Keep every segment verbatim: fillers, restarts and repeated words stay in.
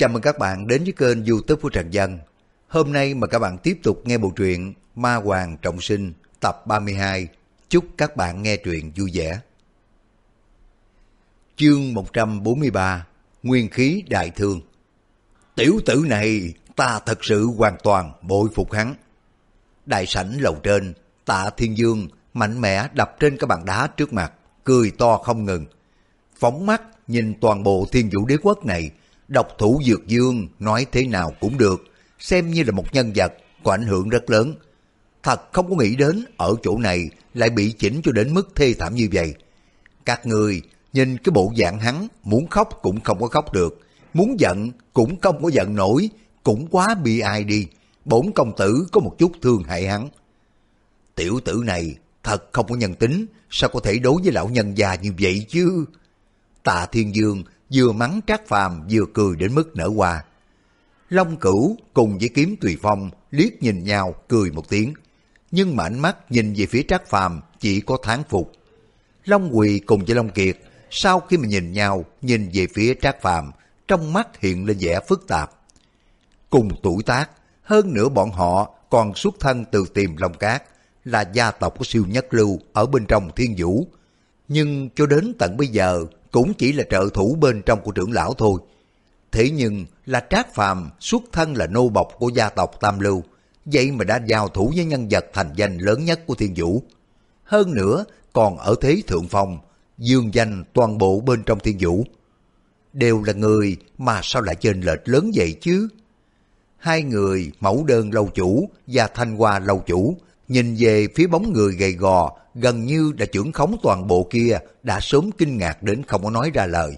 Chào mừng các bạn đến với kênh YouTube của Trần Dân. Hôm nay mà các bạn tiếp tục nghe bộ truyện Ma Hoàng Trọng Sinh tập ba mươi hai. Chúc các bạn nghe truyện vui vẻ. Chương một trăm bốn mươi ba. Nguyên khí đại thương. Tiểu tử này ta thật sự hoàn toàn bội phục hắn. Đại sảnh lầu trên, Tạ Thiên Dương mạnh mẽ đập trên cái bàn đá trước mặt, cười to không ngừng. Phóng mắt nhìn toàn bộ Thiên Vũ Đế Quốc này, độc thủ Dược Dương nói thế nào cũng được, xem như là một nhân vật có ảnh hưởng rất lớn. Thật không có nghĩ đến ở chỗ này lại bị chỉnh cho đến mức thê thảm như vậy. Các người nhìn cái bộ dạng hắn, muốn khóc cũng không có khóc được, muốn giận cũng không có giận nổi, cũng quá bi ai đi. Bổn công tử có một chút thương hại hắn. Tiểu tử này thật không có nhân tính, sao có thể đối với lão nhân già như vậy chứ? Tạ Thiên Dương vừa mắng Trác Phàm vừa cười đến mức nở hoa. Long Cửu cùng với Kiếm Tùy Phong liếc nhìn nhau cười một tiếng, nhưng mà ánh mắt nhìn về phía Trác Phàm chỉ có thán phục. Long Quỳ cùng với Long Kiệt sau khi mà nhìn nhau nhìn về phía Trác Phàm, trong mắt hiện lên vẻ phức tạp. Cùng tuổi tác, hơn nữa bọn họ còn xuất thân từ Tiềm Long Cát, là gia tộc của siêu nhất lưu ở bên trong Thiên Vũ, nhưng cho đến tận bây giờ cũng chỉ là trợ thủ bên trong của trưởng lão thôi. Thế nhưng là Trác Phàm xuất thân là nô bộc của gia tộc Tam Lưu, vậy mà đã giao thủ với nhân vật thành danh lớn nhất của Thiên Vũ. Hơn nữa còn ở thế thượng phong, dương danh toàn bộ bên trong Thiên Vũ. Đều là người mà sao lại chênh lệch lớn vậy chứ? Hai người Mẫu Đơn lâu chủ và Thanh Hoa lâu chủ nhìn về phía bóng người gầy gò gần như đã trưởng khống toàn bộ kia, đã sớm kinh ngạc đến không có nói ra lời.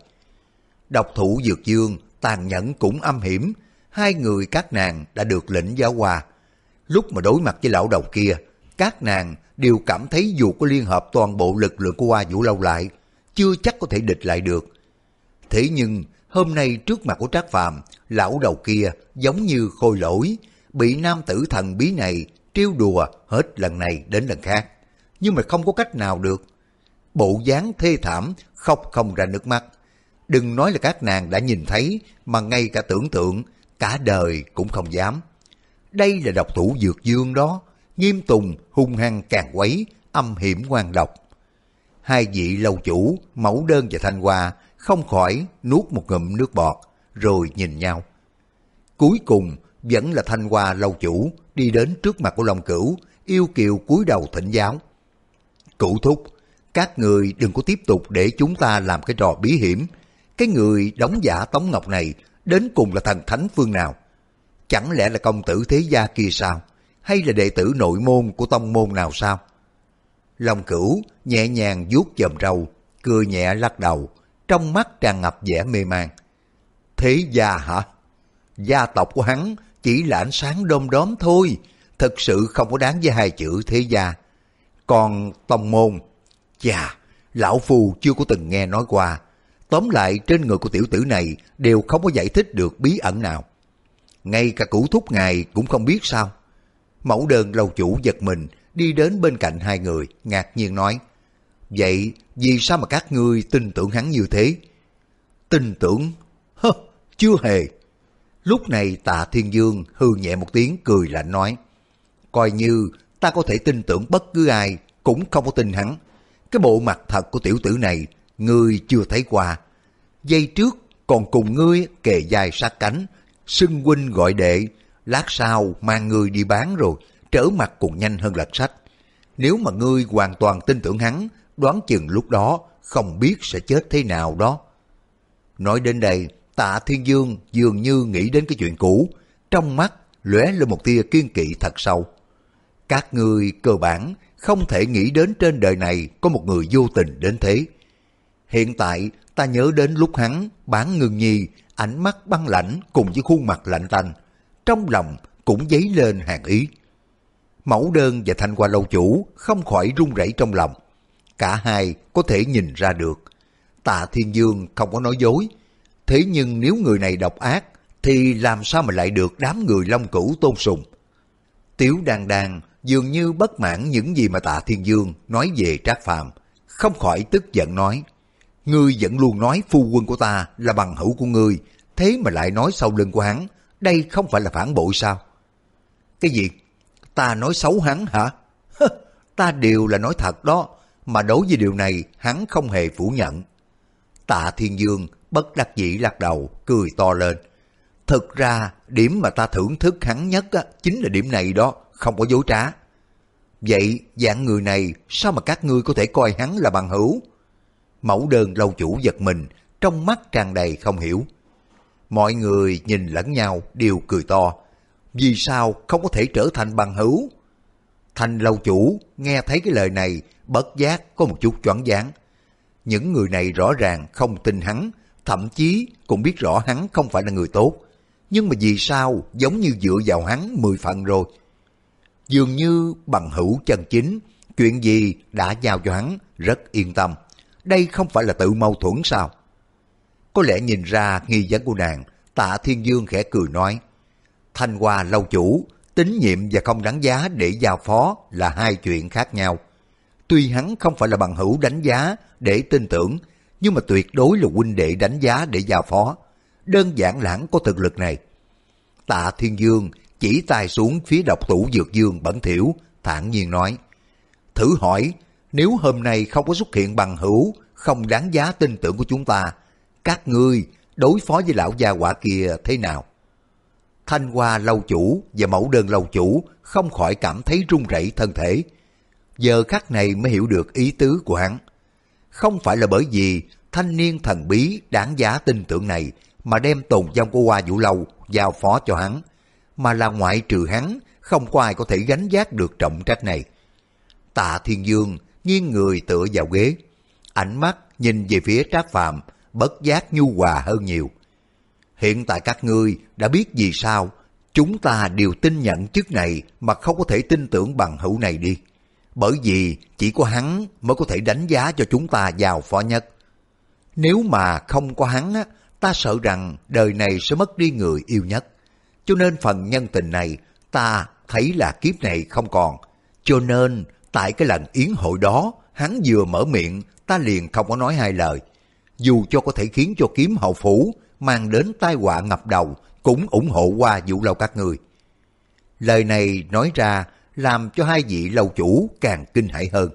Độc thủ Dược Dương tàn nhẫn cũng âm hiểm, hai người các nàng đã được lĩnh giáo hoa. Lúc mà đối mặt với lão đầu kia, các nàng đều cảm thấy dù có liên hợp toàn bộ lực lượng của Hoa Vũ Lâu lại, chưa chắc có thể địch lại được. Thế nhưng hôm nay trước mặt của Trác Phàm, lão đầu kia giống như khôi lỗi, bị nam tử thần bí này trêu đùa hết lần này đến lần khác, nhưng mà không có cách nào được. Bộ dáng thê thảm, khóc không ra nước mắt. Đừng nói là các nàng đã nhìn thấy, mà ngay cả tưởng tượng, cả đời cũng không dám. Đây là độc thủ Dược Dương đó, nghiêm tùng, hung hăng càng quấy, âm hiểm ngoan độc. Hai vị lâu chủ, Mẫu Đơn và Thanh Hoa không khỏi nuốt một ngụm nước bọt, rồi nhìn nhau. Cuối cùng vẫn là Thanh Hoa lâu chủ đi đến trước mặt của Long Cửu, yêu kiều cúi đầu thỉnh giáo. Cửu thúc, các người đừng có tiếp tục để chúng ta làm cái trò bí hiểm. Cái người đóng giả Tống Ngọc này đến cùng là thần thánh phương nào? Chẳng lẽ là công tử thế gia kia sao? Hay là đệ tử nội môn của tông môn nào sao? Long Cửu nhẹ nhàng vuốt chòm râu, cười nhẹ lắc đầu, trong mắt tràn ngập vẻ mê man. Thế gia hả? Gia tộc của hắn chỉ là ánh sáng đom đóm thôi, thật sự không có đáng với hai chữ thế gia. Còn tông môn, chà, lão phu chưa có từng nghe nói qua. Tóm lại trên người của tiểu tử này đều không có giải thích được bí ẩn nào. Ngay cả Cửu thúc ngài cũng không biết sao? Mẫu Đơn lâu chủ giật mình đi đến bên cạnh hai người, ngạc nhiên nói. Vậy vì sao mà các ngươi tin tưởng hắn như thế? Tin tưởng? Hơ, chưa hề. Lúc này Tạ Thiên Dương hừ nhẹ một tiếng cười lạnh nói. Coi như ta có thể tin tưởng bất cứ ai, cũng không có tin hắn. Cái bộ mặt thật của tiểu tử này, ngươi chưa thấy qua. Giây trước còn cùng ngươi kề vai sát cánh, xưng huynh gọi đệ, lát sau mang ngươi đi bán rồi, trở mặt còn nhanh hơn lật sách. Nếu mà ngươi hoàn toàn tin tưởng hắn, đoán chừng lúc đó không biết sẽ chết thế nào đó. Nói đến đây, Tạ Thiên Dương dường như nghĩ đến cái chuyện cũ, trong mắt lóe lên một tia kiên kỵ thật sâu. Các ngươi cơ bản không thể nghĩ đến trên đời này có một người vô tình đến thế. Hiện tại ta nhớ đến lúc hắn bán Ngưng Nhi, ánh mắt băng lãnh cùng với khuôn mặt lạnh tanh, trong lòng cũng dấy lên hàn ý. Mẫu Đơn và Thanh Hoa lâu chủ không khỏi run rẩy trong lòng. Cả hai có thể nhìn ra được Tạ Thiên Dương không có nói dối. Thế nhưng nếu người này độc ác thì làm sao mà lại được đám người Long Cửu tôn sùng? Tiếu Đan Đan dường như bất mãn những gì mà Tạ Thiên Dương nói về Trác Phàm, không khỏi tức giận nói. Ngươi vẫn luôn nói phu quân của ta là bằng hữu của ngươi, thế mà lại nói sau lưng của hắn, đây không phải là phản bội sao? Cái gì? Ta nói xấu hắn hả? Ta đều là nói thật đó, mà đối với điều này hắn không hề phủ nhận. Tạ Thiên Dương bất đắc dĩ lắc đầu, cười to lên. Thực ra, điểm mà ta thưởng thức hắn nhất á, chính là điểm này đó, không có dối trá. Vậy, dạng người này, sao mà các ngươi có thể coi hắn là bằng hữu? Mẫu Đơn lâu chủ giật mình, trong mắt tràn đầy không hiểu. Mọi người nhìn lẫn nhau đều cười to. Vì sao không có thể trở thành bằng hữu? Thanh lâu chủ nghe thấy cái lời này, bất giác có một chút choáng váng. Những người này rõ ràng không tin hắn, thậm chí cũng biết rõ hắn không phải là người tốt. Nhưng mà vì sao giống như dựa vào hắn mười phần rồi? Dường như bằng hữu chân chính, chuyện gì đã giao cho hắn, rất yên tâm. Đây không phải là tự mâu thuẫn sao? Có lẽ nhìn ra nghi vấn của nàng, Tạ Thiên Dương khẽ cười nói. Thanh Hoa lâu chủ, tín nhiệm và không đáng giá để giao phó là hai chuyện khác nhau. Tuy hắn không phải là bằng hữu đánh giá để tin tưởng, nhưng mà tuyệt đối là huynh đệ đánh giá để giao phó. Đơn giản là hắn có thực lực này. Tạ Thiên Dương chỉ tay xuống phía độc thủ Dược Dương bẩn thỉu, thản nhiên nói. Thử hỏi, nếu hôm nay không có xuất hiện bằng hữu, không đáng giá tin tưởng của chúng ta, các ngươi đối phó với lão gia hỏa kia thế nào? Thanh Hoa lâu chủ và Mẫu Đơn lâu chủ không khỏi cảm thấy run rẩy thân thể. Giờ khắc này mới hiểu được ý tứ của hắn. Không phải là bởi vì thanh niên thần bí đáng giá tin tưởng này mà đem tồn vong của Hoa Vũ Lâu giao phó cho hắn, mà là ngoại trừ hắn, không có ai có thể gánh vác được trọng trách này. Tạ Thiên Dương nghiêng người tựa vào ghế, ánh mắt nhìn về phía Trác Phàm, bất giác nhu hòa hơn nhiều. Hiện tại các ngươi đã biết vì sao chúng ta đều tin nhận chức này mà không có thể tin tưởng bằng hữu này đi. Bởi vì chỉ có hắn mới có thể đánh giá cho chúng ta giàu phó nhất. Nếu mà không có hắn á, ta sợ rằng đời này sẽ mất đi người yêu nhất. Cho nên phần nhân tình này ta thấy là kiếp này không còn. Cho nên tại cái lần yến hội đó, hắn vừa mở miệng ta liền không có nói hai lời. Dù cho có thể khiến cho Kiếm Hậu Phủ mang đến tai họa ngập đầu, cũng ủng hộ Hoa Vũ Lâu các người. Lời này nói ra làm cho hai vị lâu chủ càng kinh hãi hơn.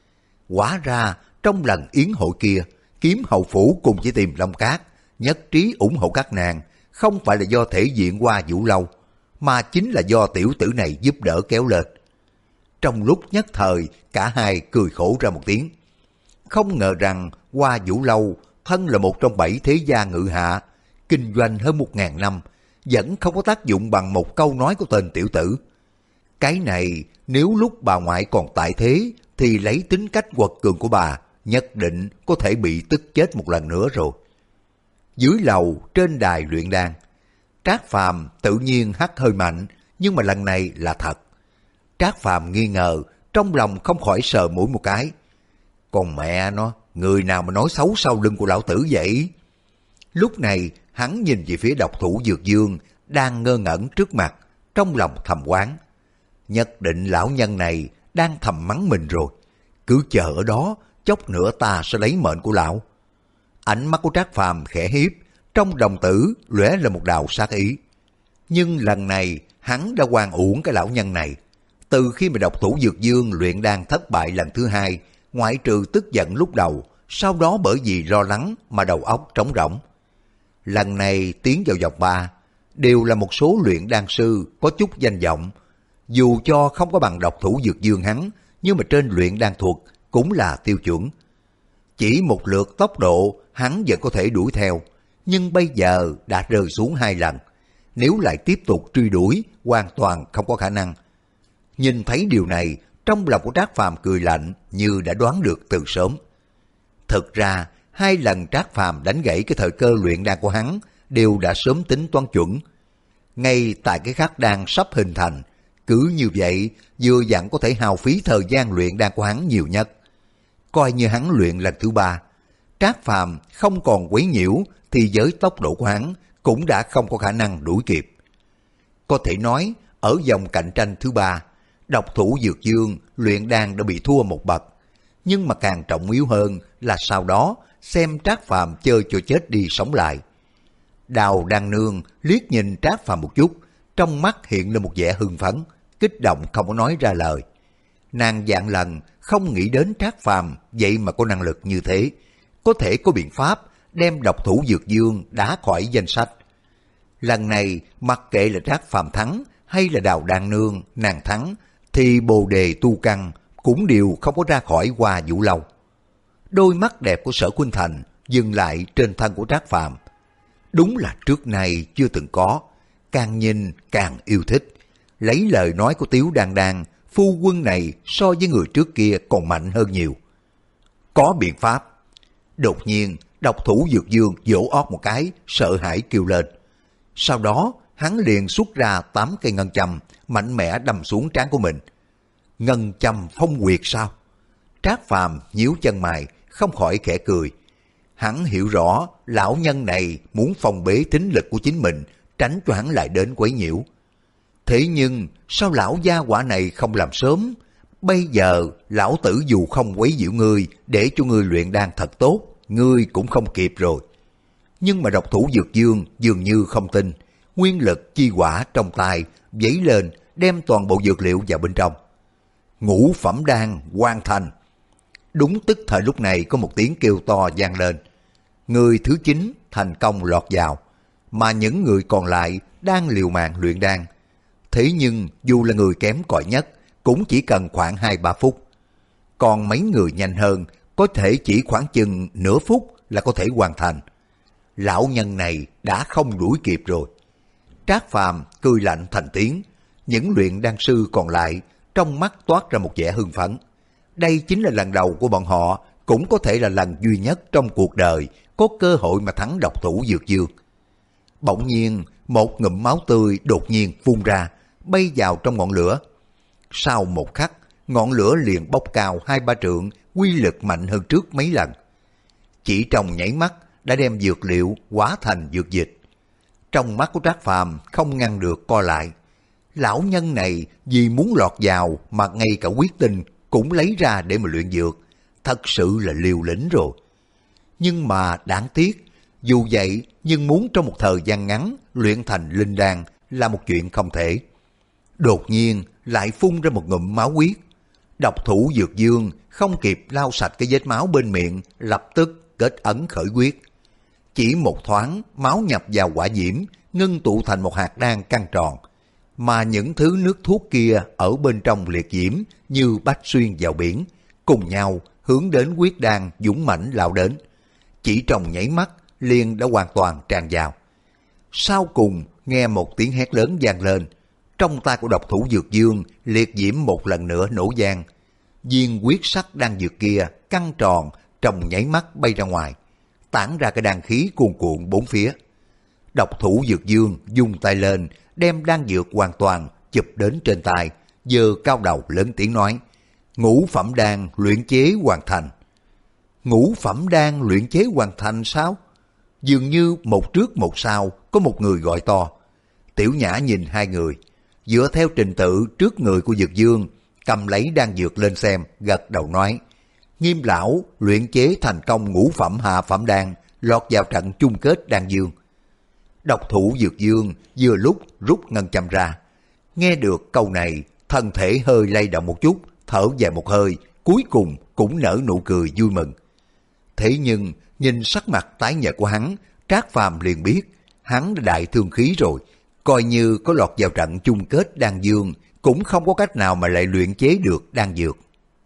Hóa ra trong lần yến hội kia, Kiếm Hậu Phủ cùng với Tìm Long Cát nhất trí ủng hộ các nàng, không phải là do thể diện Hoa Vũ Lâu, mà chính là do tiểu tử này giúp đỡ kéo lên. Trong lúc nhất thời, cả hai cười khổ ra một tiếng. Không ngờ rằng Hoa Vũ Lâu thân là một trong bảy thế gia ngự hạ, kinh doanh hơn một ngàn năm, vẫn không có tác dụng bằng một câu nói của tên tiểu tử. Cái này nếu lúc bà ngoại còn tại thế thì lấy tính cách quật cường của bà, nhất định có thể bị tức chết một lần nữa rồi. Dưới lầu trên đài luyện đan, Trác Phàm tự nhiên hắt hơi mạnh, nhưng mà lần này là thật. Trác Phàm nghi ngờ, trong lòng không khỏi sờ mũi một cái. Còn mẹ nó, người nào mà nói xấu sau lưng của lão tử vậy? Lúc này hắn nhìn về phía độc thủ Dược Dương đang ngơ ngẩn trước mặt, trong lòng thầm oán. Nhất định lão nhân này đang thầm mắng mình rồi. Cứ chờ ở đó, chốc nữa ta sẽ lấy mệnh của lão. Ánh mắt của Trác Phàm khẽ hiếp, trong đồng tử lóe lên một đạo sát ý. Nhưng lần này hắn đã oan uổng cái lão nhân này. Từ khi mà độc thủ Dược Dương luyện đan thất bại lần thứ hai, ngoại trừ tức giận lúc đầu, sau đó bởi vì lo lắng mà đầu óc trống rỗng. Lần này tiến vào vòng ba, đều là một số luyện đan sư có chút danh vọng. Dù cho không có bằng độc thủ Dược Dương hắn, nhưng mà trên luyện đan thuật cũng là tiêu chuẩn. Chỉ một lượt tốc độ hắn vẫn có thể đuổi theo, nhưng bây giờ đã rơi xuống hai lần. Nếu lại tiếp tục truy đuổi, hoàn toàn không có khả năng. Nhìn thấy điều này, trong lòng của Trác Phàm cười lạnh như đã đoán được từ sớm. Thực ra, hai lần Trác Phàm đánh gãy cái thời cơ luyện đan của hắn đều đã sớm tính toán chuẩn. Ngay tại cái khắc đan sắp hình thành, cứ như vậy vừa dặn có thể hao phí thời gian luyện đan của hắn nhiều nhất. Coi như hắn luyện lần thứ ba, Trác Phàm không còn quấy nhiễu thì với tốc độ của hắn cũng đã không có khả năng đuổi kịp. Có thể nói, ở vòng cạnh tranh thứ ba, độc thủ Dược Dương luyện đan đã bị thua một bậc. Nhưng mà càng trọng yếu hơn là sau đó xem Trác Phàm chơi cho chết đi sống lại. Đào Đan Nương liếc nhìn Trác Phàm một chút, trong mắt hiện lên một vẻ hưng phấn, kích động không có nói ra lời. Nàng vạn lần không nghĩ đến Trác Phàm vậy mà có năng lực như thế, có thể có biện pháp đem độc thủ Dược Dương đá khỏi danh sách. Lần này mặc kệ là Trác Phàm thắng hay là Đào Đan Nương nàng thắng, thì bồ đề tu căn cũng đều không có ra khỏi Hoa Vũ Lâu. Đôi mắt đẹp của Sở Khuynh Thành dừng lại trên thân của Trác Phàm. Đúng là trước nay chưa từng có, càng nhìn càng yêu thích. Lấy lời nói của Tiếu Đan Đan, phu quân này so với người trước kia còn mạnh hơn nhiều. Có biện pháp. Đột nhiên, độc thủ Dược Dương vỗ ót một cái, sợ hãi kêu lên. Sau đó, hắn liền xuất ra tám cây ngân châm, mạnh mẽ đâm xuống trán của mình. Ngân châm phong huyệt sao? Trác Phàm nhíu chân mày, không khỏi khẽ cười. Hắn hiểu rõ lão nhân này muốn phòng bế thính lực của chính mình, tránh cho hắn lại đến quấy nhiễu. Thế nhưng sao lão gia quả này không làm sớm? Bây giờ lão tử dù không quấy nhiễu ngươi, để cho ngươi luyện đan thật tốt, ngươi cũng không kịp rồi. Nhưng mà độc thủ Dược Dương dường như không tin, nguyên lực chi hỏa trong tay vẫy lên, đem toàn bộ dược liệu vào bên trong. Ngũ phẩm đan hoàn thành. Đúng tức thời lúc này có một tiếng kêu to vang lên. Người thứ chín thành công lọt vào, mà những người còn lại đang liều mạng luyện đan. Thế nhưng dù là người kém cỏi nhất cũng chỉ cần khoảng hai ba phút. Còn mấy người nhanh hơn có thể chỉ khoảng chừng nửa phút là có thể hoàn thành. Lão nhân này đã không đuổi kịp rồi. Trác Phàm cười lạnh thành tiếng. Những luyện đan sư còn lại trong mắt toát ra một vẻ hưng phấn. Đây chính là lần đầu của bọn họ, cũng có thể là lần duy nhất trong cuộc đời có cơ hội mà thắng độc thủ Dược Dương. Bỗng nhiên, một ngụm máu tươi đột nhiên phun ra, bay vào trong ngọn lửa. Sau một khắc, ngọn lửa liền bốc cao hai ba trượng, quy lực mạnh hơn trước mấy lần. Chỉ trong nháy mắt đã đem dược liệu hóa thành dược dịch. Trong mắt của Trác Phàm không ngăn được co lại. Lão nhân này vì muốn lọt vào mà ngay cả huyết tinh cũng lấy ra để mà luyện dược, thật sự là liều lĩnh rồi. Nhưng mà đáng tiếc, dù vậy nhưng muốn trong một thời gian ngắn luyện thành linh đan là một chuyện không thể. Đột nhiên lại phun ra một ngụm máu huyết. Độc thủ Dược Dương không kịp lau sạch cái vết máu bên miệng, lập tức kết ấn khởi quyết. Chỉ một thoáng, máu nhập vào quả diễm, ngưng tụ thành một hạt đan căng tròn. Mà những thứ nước thuốc kia ở bên trong liệt diễm như bách xuyên vào biển, cùng nhau hướng đến quyết đan dũng mãnh lao đến. Chỉ trong nháy mắt, liền đã hoàn toàn tràn vào. Sau cùng, nghe một tiếng hét lớn vang lên. Trong tay của độc thủ Dược Dương, liệt diễm một lần nữa nổ vang. Viên quyết sắc đan dược kia căng tròn, trong nháy mắt bay ra ngoài, tản ra cái đan khí cuồn cuộn bốn phía. Độc thủ Dược Dương dùng tay lên, đem đan dược hoàn toàn chụp đến trên tay, giơ cao đầu lớn tiếng nói: ngũ phẩm đan luyện chế hoàn thành. Ngũ phẩm đan luyện chế hoàn thành sao? Dường như một trước một sau có một người gọi to. Tiểu Nhã nhìn hai người, dựa theo trình tự trước người của Dược Dương, cầm lấy đan dược lên xem, gật đầu nói: Nghiêm lão luyện chế thành công ngũ phẩm hạ phẩm đan, lọt vào trận chung kết đan dương. Độc thủ Dược Dương vừa lúc rút ngân châm ra. Nghe được câu này, thân thể hơi lay động một chút, thở dài một hơi, cuối cùng cũng nở nụ cười vui mừng. Thế nhưng nhìn sắc mặt tái nhợt của hắn, Trác Phàm liền biết hắn đã đại thương khí rồi, coi như có lọt vào trận chung kết đan dương cũng không có cách nào mà lại luyện chế được đan dược.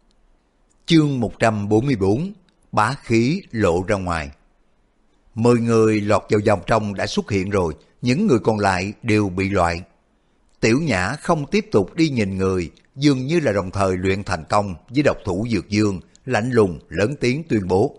Chương một trăm bốn mươi bốn, bá khí lộ ra ngoài. Mười người lọt vào vòng trong đã xuất hiện rồi, những người còn lại đều bị loại. Tiểu Nhã không tiếp tục đi nhìn người, dường như là đồng thời luyện thành công với độc thủ Dược Dương, lạnh lùng lớn tiếng tuyên bố.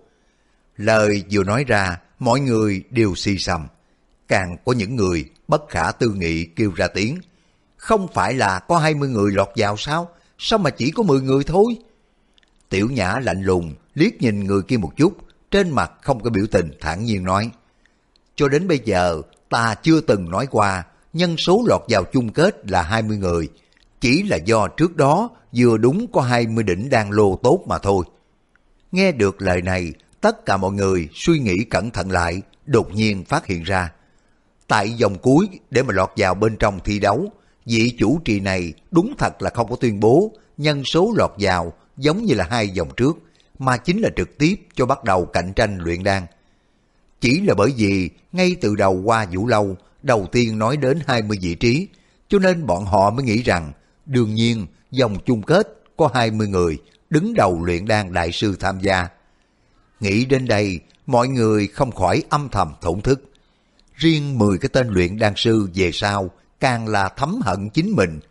Lời vừa nói ra, mọi người đều xì xầm. Càng có những người bất khả tư nghị kêu ra tiếng. Không phải là có hai mươi người lọt vào sao? Sao mà chỉ có mười người thôi? Tiểu Nhã lạnh lùng liếc nhìn người kia một chút, trên mặt không có biểu tình, thản nhiên nói: cho đến bây giờ ta chưa từng nói qua nhân số lọt vào chung kết là hai mươi người, chỉ là do trước đó vừa đúng có hai mươi đỉnh đan lô tốt mà thôi. Nghe được lời này, tất cả mọi người suy nghĩ cẩn thận lại, đột nhiên phát hiện ra tại vòng cuối để mà lọt vào bên trong thi đấu, vị chủ trì này đúng thật là không có tuyên bố nhân số lọt vào giống như là hai vòng trước, mà chính là trực tiếp cho bắt đầu cạnh tranh luyện đan. Chỉ là bởi vì ngay từ đầu qua Vũ Lâu đầu tiên nói đến hai mươi vị trí, cho nên bọn họ mới nghĩ rằng đương nhiên vòng chung kết có hai mươi người đứng đầu luyện đan đại sư tham gia. Nghĩ đến đây, mọi người không khỏi âm thầm thổn thức. Riêng mười cái tên luyện đan sư về sau càng là thấm hận chính mình.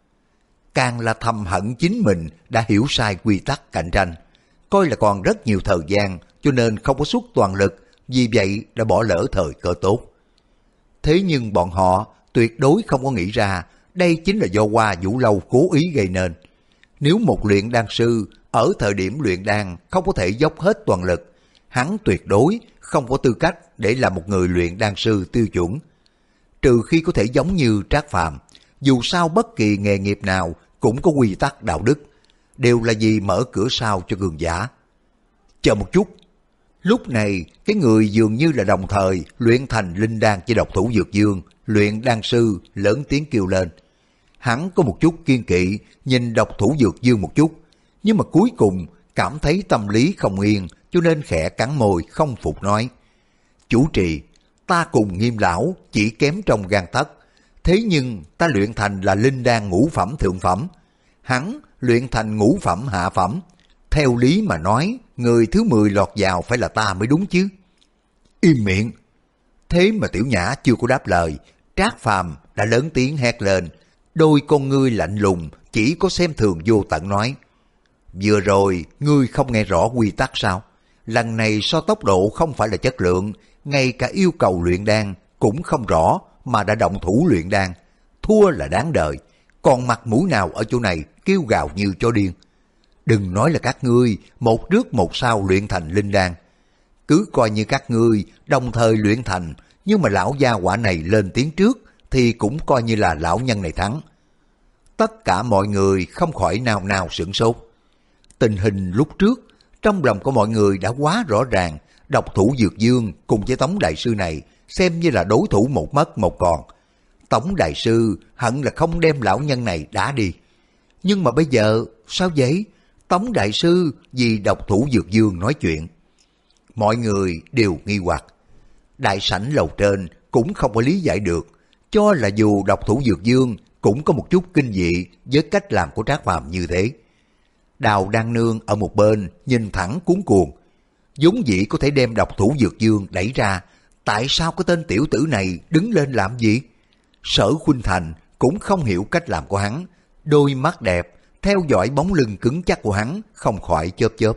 Càng là thầm hận chính mình đã hiểu sai quy tắc cạnh tranh, coi là còn rất nhiều thời gian cho nên không có xuất toàn lực, vì vậy đã bỏ lỡ thời cơ tốt. Thế nhưng bọn họ tuyệt đối không có nghĩ ra đây chính là do Hoa Vũ Lâu cố ý gây nên. Nếu một luyện đan sư ở thời điểm luyện đan không có thể dốc hết toàn lực, hắn tuyệt đối không có tư cách để làm một người luyện đan sư tiêu chuẩn. Trừ khi có thể giống như Trác Phàm, dù sao bất kỳ nghề nghiệp nào cũng có quy tắc đạo đức, đều là vì mở cửa sau cho cường giả. Chờ một chút. Lúc này, cái người dường như là đồng thời luyện thành linh đan cho độc thủ Dược Dương, luyện đan sư lớn tiếng kêu lên. Hắn có một chút kiên kỵ nhìn độc thủ Dược Dương một chút, nhưng mà cuối cùng cảm thấy tâm lý không yên, cho nên khẽ cắn môi không phục nói: chủ trì, ta cùng Nghiêm lão chỉ kém trong gan tấc, thế nhưng ta luyện thành là linh đan ngũ phẩm thượng phẩm, hắn luyện thành ngũ phẩm hạ phẩm. Theo lý mà nói, người thứ mười lọt vào phải là ta mới đúng chứ. Im miệng. Thế mà Tiểu Nhã chưa có đáp lời, Trác Phàm đã lớn tiếng hét lên, đôi con ngươi lạnh lùng chỉ có xem thường vô tận nói: vừa rồi ngươi không nghe rõ quy tắc sao? Lần này so tốc độ không phải là chất lượng, ngay cả yêu cầu luyện đan cũng không rõ mà đã động thủ luyện đan, thua là đáng đời, còn mặt mũi nào ở chỗ này kêu gào như chó điên. Đừng nói là các ngươi một trước một sau luyện thành linh đan, cứ coi như các ngươi đồng thời luyện thành, nhưng mà lão gia hỏa này lên tiếng trước thì cũng coi như là lão nhân này thắng. Tất cả mọi người không khỏi nào nào sửng sốt. Tình hình lúc trước trong lòng của mọi người đã quá rõ ràng, độc thủ Dược Dương cùng với Tống đại sư này xem như là đối thủ một mất một còn. Tống đại sư hận là không đem lão nhân này đá đi. Nhưng mà bây giờ sao vậy? Tống đại sư vì độc thủ Dược Dương nói chuyện. Mọi người đều nghi hoặc. Đại sảnh lầu trên cũng không có lý giải được, cho là dù độc thủ Dược Dương cũng có một chút kinh dị với cách làm của Trác Phàm như thế. Đào Đan Nương ở một bên nhìn thẳng cuống cuồng, vốn dĩ có thể đem độc thủ Dược Dương đẩy ra, tại sao cái tên tiểu tử này đứng lên làm gì? Sở Khuynh Thành cũng không hiểu cách làm của hắn, đôi mắt đẹp theo dõi bóng lưng cứng chắc của hắn không khỏi chớp chớp.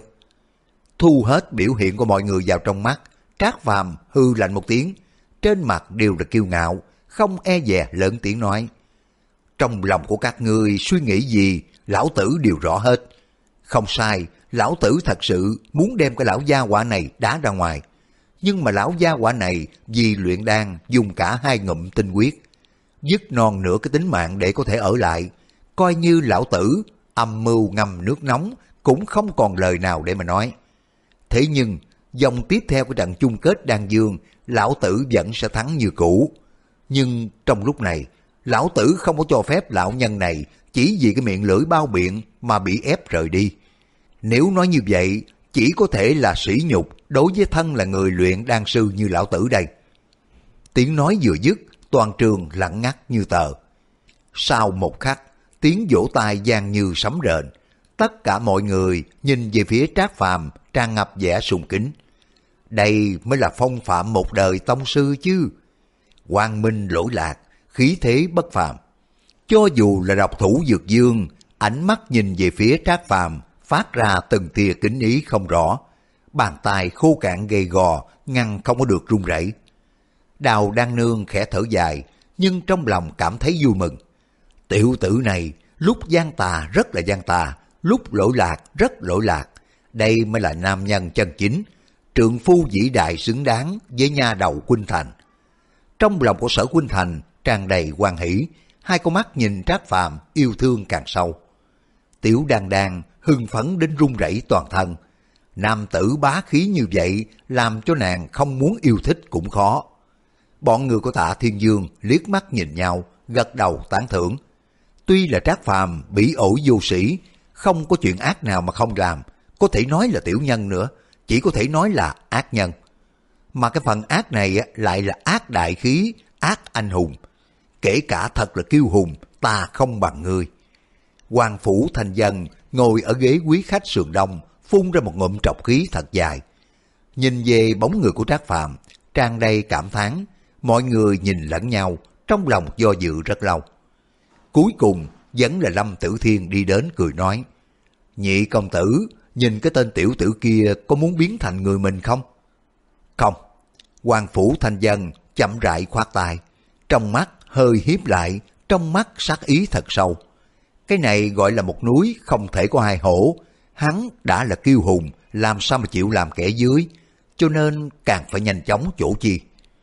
Thu hết biểu hiện của mọi người vào trong mắt, Trác Phàm hư lạnh một tiếng, trên mặt đều là kiêu ngạo, không e dè lớn tiếng nói: trong lòng của các ngươi suy nghĩ gì, lão tử đều rõ hết. Không sai, lão tử thật sự muốn đem cái lão gia hỏa này đá ra ngoài. Nhưng mà lão gia hỏa này vì luyện đan dùng cả hai ngụm tinh huyết, dứt non nửa cái tính mạng để có thể ở lại. Coi như lão tử âm mưu ngâm nước nóng cũng không còn lời nào để mà nói. Thế nhưng vòng tiếp theo của trận chung kết đan dương, lão tử vẫn sẽ thắng như cũ. Nhưng trong lúc này, lão tử không có cho phép lão nhân này chỉ vì cái miệng lưỡi bao biện mà bị ép rời đi. Nếu nói như vậy, chỉ có thể là sỉ nhục đối với thân là người luyện đan sư như lão tử đây. Tiếng nói vừa dứt, toàn trường lặng ngắt như tờ. Sau một khắc, tiếng vỗ tay vang như sấm rền. Tất cả mọi người nhìn về phía Trác Phàm tràn ngập vẻ sùng kính. Đây mới là phong phạm một đời tông sư chứ. Quang minh lỗi lạc, khí thế bất phàm. Cho dù là độc thủ Dược Dương, ánh mắt nhìn về phía Trác Phàm phát ra từng tia kính ý không rõ. Bàn tay khô cạn gầy gò ngăn không có được run rẩy. Đào Đan Nương khẽ thở dài, nhưng trong lòng cảm thấy vui mừng. Tiểu tử này lúc gian tà rất là gian tà, lúc lỗi lạc rất lỗi lạc. Đây mới là nam nhân chân chính, trượng phu vĩ đại xứng đáng với nha đầu Khuynh Thành. Trong lòng của Sở Khuynh Thành tràn đầy hoan hỷ, hai con mắt nhìn Trác Phàm yêu thương càng sâu. Tiểu Đan Đan hưng phấn đến run rẩy toàn thân. Nam tử bá khí như vậy làm cho nàng không muốn yêu thích cũng khó. Bọn người của Tạ Thiên Dương liếc mắt nhìn nhau, gật đầu tán thưởng. Tuy là Trác Phàm bỉ ổi vô sĩ, không có chuyện ác nào mà không làm, có thể nói là tiểu nhân nữa, chỉ có thể nói là ác nhân. Mà cái phần ác này lại là ác đại khí, ác anh hùng. Kể cả thật là kiêu hùng, ta không bằng ngươi. Hoàng Phủ Thành Dân ngồi ở ghế quý khách sườn đông, phun ra một ngụm trọc khí thật dài. Nhìn về bóng người của Trác Phàm, tràn đầy cảm thán, mọi người nhìn lẫn nhau, trong lòng do dự rất lâu. Cuối cùng vẫn là Lâm Tử Thiên đi đến cười nói, nhị công tử, nhìn cái tên tiểu tử kia có muốn biến thành người mình không? Không. Hoàng Phủ Thanh Dân chậm rãi khoát tay, trong mắt hơi hiếp lại, trong mắt sát ý thật sâu. Cái này gọi là một núi không thể có hai hổ, hắn đã là kiêu hùng, làm sao mà chịu làm kẻ dưới, cho nên càng phải nhanh chóng chỗ chi.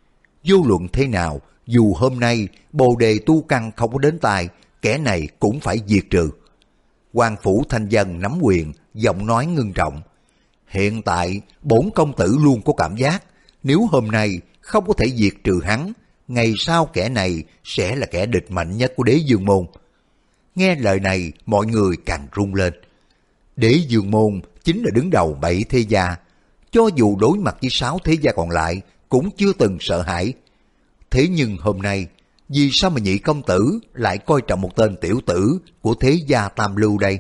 Vô luận thế nào, dù hôm nay bồ đề tu căn không có đến tài, kẻ này cũng phải diệt trừ. Hoàng Phủ Thanh Dân nắm quyền, giọng nói ngưng trọng. Hiện tại, bổn công tử luôn có cảm giác, nếu hôm nay không có thể diệt trừ hắn, ngày sau kẻ này sẽ là kẻ địch mạnh nhất của Đế Dương Môn. Nghe lời này, mọi người càng rung lên. Đế Dương Môn chính là đứng đầu bảy thế gia, cho dù đối mặt với sáu thế gia còn lại, cũng chưa từng sợ hãi. Thế nhưng hôm nay, vì sao mà nhị công tử lại coi trọng một tên tiểu tử của thế gia Tam Lưu đây?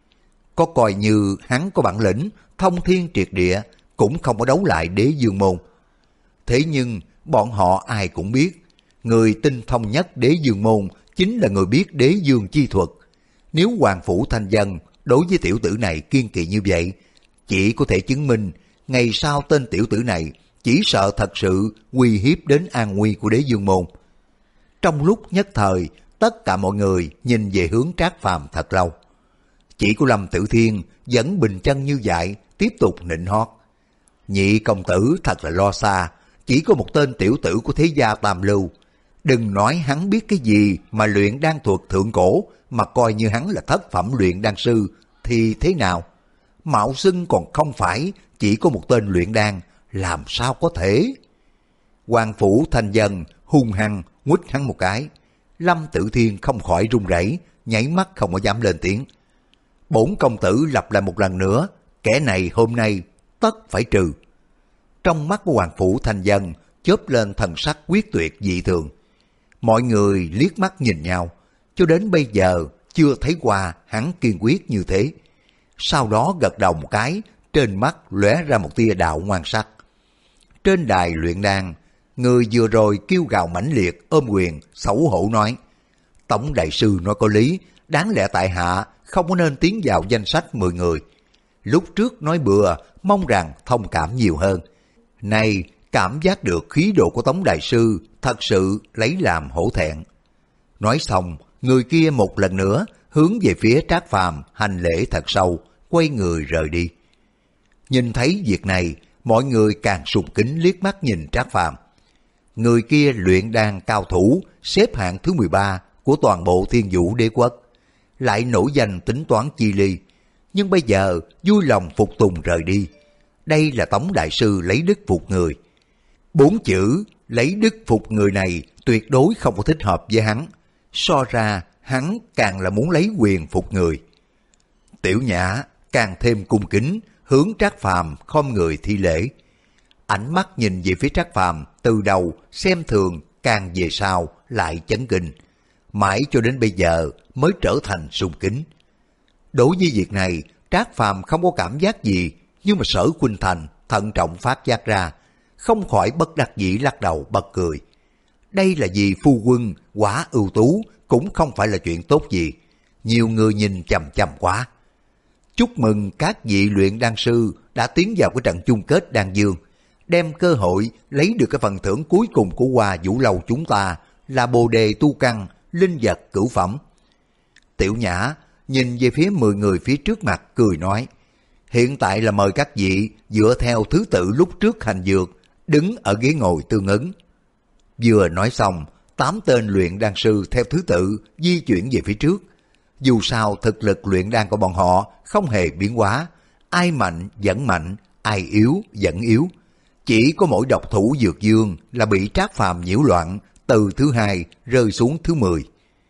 Có coi như hắn có bản lĩnh, thông thiên triệt địa, cũng không có đấu lại Đế Dương Môn. Thế nhưng, bọn họ ai cũng biết, người tinh thông nhất Đế Dương Môn chính là người biết Đế Dương chi thuật. Nếu Hoàng Phủ Thanh Dân đối với tiểu tử này kiên kỵ như vậy, chỉ có thể chứng minh ngày sau tên tiểu tử này chỉ sợ thật sự uy hiếp đến an nguy của Đế Dương Môn. Trong lúc nhất thời, tất cả mọi người nhìn về hướng Trác Phàm thật lâu. Chỉ có Lâm Tử Thiên vẫn bình chân như vậy, tiếp tục nịnh hót. Nhị công tử thật là lo xa, chỉ có một tên tiểu tử của thế gia Tam Lưu. Đừng nói hắn biết cái gì mà luyện đan thuật thượng cổ, mà coi như hắn là thất phẩm luyện đan sư, thì thế nào? Mạo xưng còn không phải chỉ có một tên luyện đan, làm sao có thể? Hoàng Phủ Thanh Dân hung hăng nguýt hắn một cái. Lâm Tử Thiên không khỏi run rẩy, nháy mắt không có dám lên tiếng. Bổn công tử lặp lại một lần nữa, kẻ này hôm nay tất phải trừ. Trong mắt của Hoàng Phủ Thanh Dân chớp lên thần sắc quyết tuyệt dị thường. Mọi người liếc mắt nhìn nhau, cho đến bây giờ chưa thấy qua hắn kiên quyết như thế. Sau đó gật đầu một cái, trên mắt lóe ra một tia đạo ngoan sắc. Trên đài luyện đan, người vừa rồi kêu gào mãnh liệt ôm quyền xấu hổ nói, Tổng đại sư nói có lý, đáng lẽ tại hạ không có nên tiến vào danh sách mười người. Lúc trước nói bừa, mong rằng thông cảm nhiều hơn. Nay cảm giác được khí độ của Tống đại sư, thật sự lấy làm hổ thẹn. Nói xong, người kia một lần nữa hướng về phía Trác Phàm hành lễ thật sâu, quay người rời đi. Nhìn thấy việc này, mọi người càng sùng kính liếc mắt nhìn Trác Phàm. Người kia luyện đan cao thủ, xếp hạng thứ mười ba của toàn bộ Thiên Vũ Đế Quốc, lại nổi danh tính toán chi ly, nhưng bây giờ vui lòng phục tùng rời đi. Đây là Tống đại sư lấy đức phục người. Bốn chữ lấy đức phục người này tuyệt đối không có thích hợp với hắn. So ra hắn càng là muốn lấy quyền phục người. Tiểu Nhã càng thêm cung kính hướng Trác Phàm khom người thi lễ. Ánh mắt nhìn về phía Trác Phàm, từ đầu xem thường, càng về sau lại chấn kinh, mãi cho đến bây giờ mới trở thành sùng kính. Đối với việc này, Trác Phàm không có cảm giác gì, nhưng mà Sở Khuynh Thành thận trọng phát giác ra, không khỏi bất đắc dĩ lắc đầu bật cười. Đây là vì phu quân quá ưu tú, cũng không phải là chuyện tốt gì. Nhiều người nhìn chằm chằm quá. Chúc mừng các vị luyện đan sư đã tiến vào cái trận chung kết đan dương, đem cơ hội lấy được cái phần thưởng cuối cùng của Hoa Vũ Lâu chúng ta là bồ đề tu căn, linh vật cửu phẩm. Tiểu Nhã nhìn về phía mười người phía trước mặt cười nói, hiện tại là mời các vị dựa theo thứ tự lúc trước hành dược, đứng ở ghế ngồi tương ứng. Vừa nói xong, tám tên luyện đan sư theo thứ tự di chuyển về phía trước. Dù sao thực lực luyện đan của bọn họ không hề biến hóa, ai mạnh vẫn mạnh, ai yếu vẫn yếu. Chỉ có mỗi độc thủ Dược Dương là bị Trác Phàm nhiễu loạn, từ thứ hai rơi xuống thứ mười.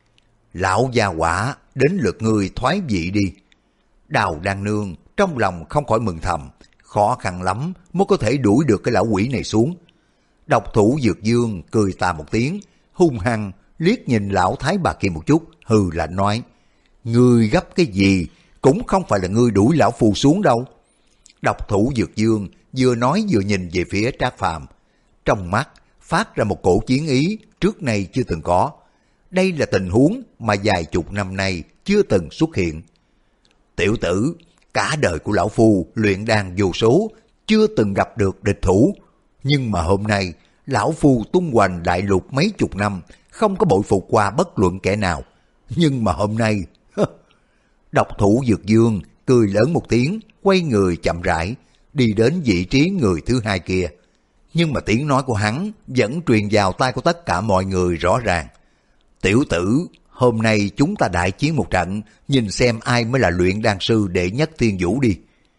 Lão gia quả, đến lượt ngươi thoái vị đi. Đào Đan Nương trong lòng không khỏi mừng thầm, khó khăn lắm mới có thể đuổi được cái lão quỷ này xuống. Độc thủ Dược Dương cười tà một tiếng, hung hăng liếc nhìn lão thái bà kia một chút, hừ lạnh nói: ngươi gấp cái gì, cũng không phải là ngươi đuổi lão phù xuống đâu. Độc thủ Dược Dương vừa nói vừa nhìn về phía Trác Phàm, trong mắt phát ra một cổ chiến ý trước nay chưa từng có. Đây là tình huống mà vài chục năm nay chưa từng xuất hiện. Tiểu tử, cả đời của lão phu luyện đan vô số, chưa từng gặp được địch thủ. Nhưng mà hôm nay, lão phu tung hoành đại lục mấy chục năm, không có bội phục qua bất luận kẻ nào. Nhưng mà hôm nay... Độc thủ Dược Dương cười lớn một tiếng, quay người chậm rãi, đi đến vị trí người thứ hai kia. Nhưng mà tiếng nói của hắn vẫn truyền vào tai của tất cả mọi người rõ ràng. Tiểu tử, hôm nay chúng ta đại chiến một trận, nhìn xem ai mới là luyện đan sư đệ nhất thiên vũ đi.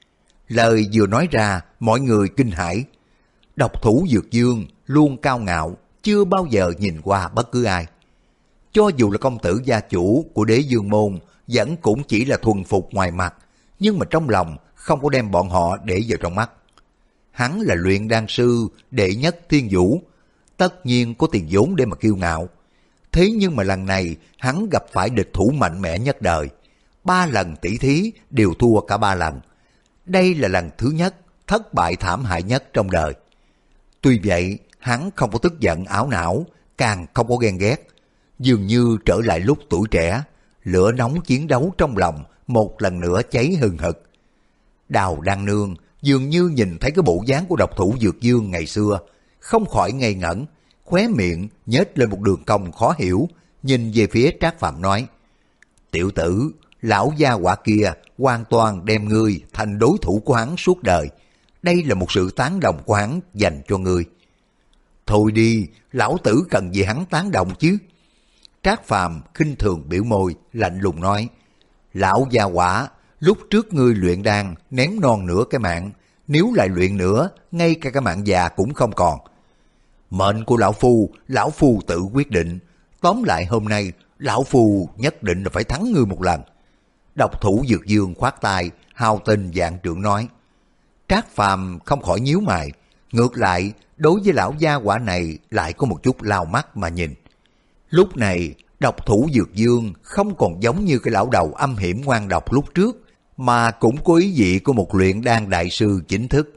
Lời vừa nói ra, mọi người kinh hãi. Độc thủ Dược Dương luôn cao ngạo, chưa bao giờ nhìn qua bất cứ ai. Cho dù là công tử gia chủ của Đế Dương Môn, vẫn cũng chỉ là thuần phục ngoài mặt, nhưng mà trong lòng không có đem bọn họ để vào trong mắt. Hắn là luyện đan sư đệ nhất thiên vũ, tất nhiên có tiền vốn để mà kiêu ngạo. Thế nhưng mà lần này hắn gặp phải địch thủ mạnh mẽ nhất đời, ba lần tỷ thí đều thua cả ba lần. Đây là lần thứ nhất thất bại thảm hại nhất trong đời. Tuy vậy hắn không có tức giận ảo não, càng không có ghen ghét, dường như trở lại lúc tuổi trẻ, lửa nóng chiến đấu trong lòng một lần nữa cháy hừng hực. Đào Đan Nương dường như nhìn thấy cái bộ dáng của độc thủ Dược Dương ngày xưa, không khỏi ngây ngẩn, khóe miệng nhếch lên một đường cong khó hiểu, nhìn về phía Trác Phàm nói: tiểu tử, lão gia quả kia hoàn toàn đem ngươi thành đối thủ của hắn suốt đời. Đây là một sự tán đồng của hắn dành cho ngươi. Thôi đi, lão tử cần gì hắn tán đồng chứ? Trác Phàm khinh thường biểu môi, lạnh lùng nói: lão gia quả, lúc trước ngươi luyện đan ném non nửa cái mạng, nếu lại luyện nữa, ngay cả cái mạng già cũng không còn. Mệnh của lão phu, lão phu tự quyết định. Tóm lại hôm nay, lão phu nhất định là phải thắng ngươi một lần. Độc thủ Dược Dương khoát tay, hào tình vạn trượng nói. Trác Phàm không khỏi nhíu mày, ngược lại đối với lão gia quả này lại có một chút lao mắt mà nhìn. Lúc này độc thủ Dược Dương không còn giống như cái lão đầu âm hiểm ngoan độc lúc trước, mà cũng có ý vị của một luyện đan đại sư chính thức.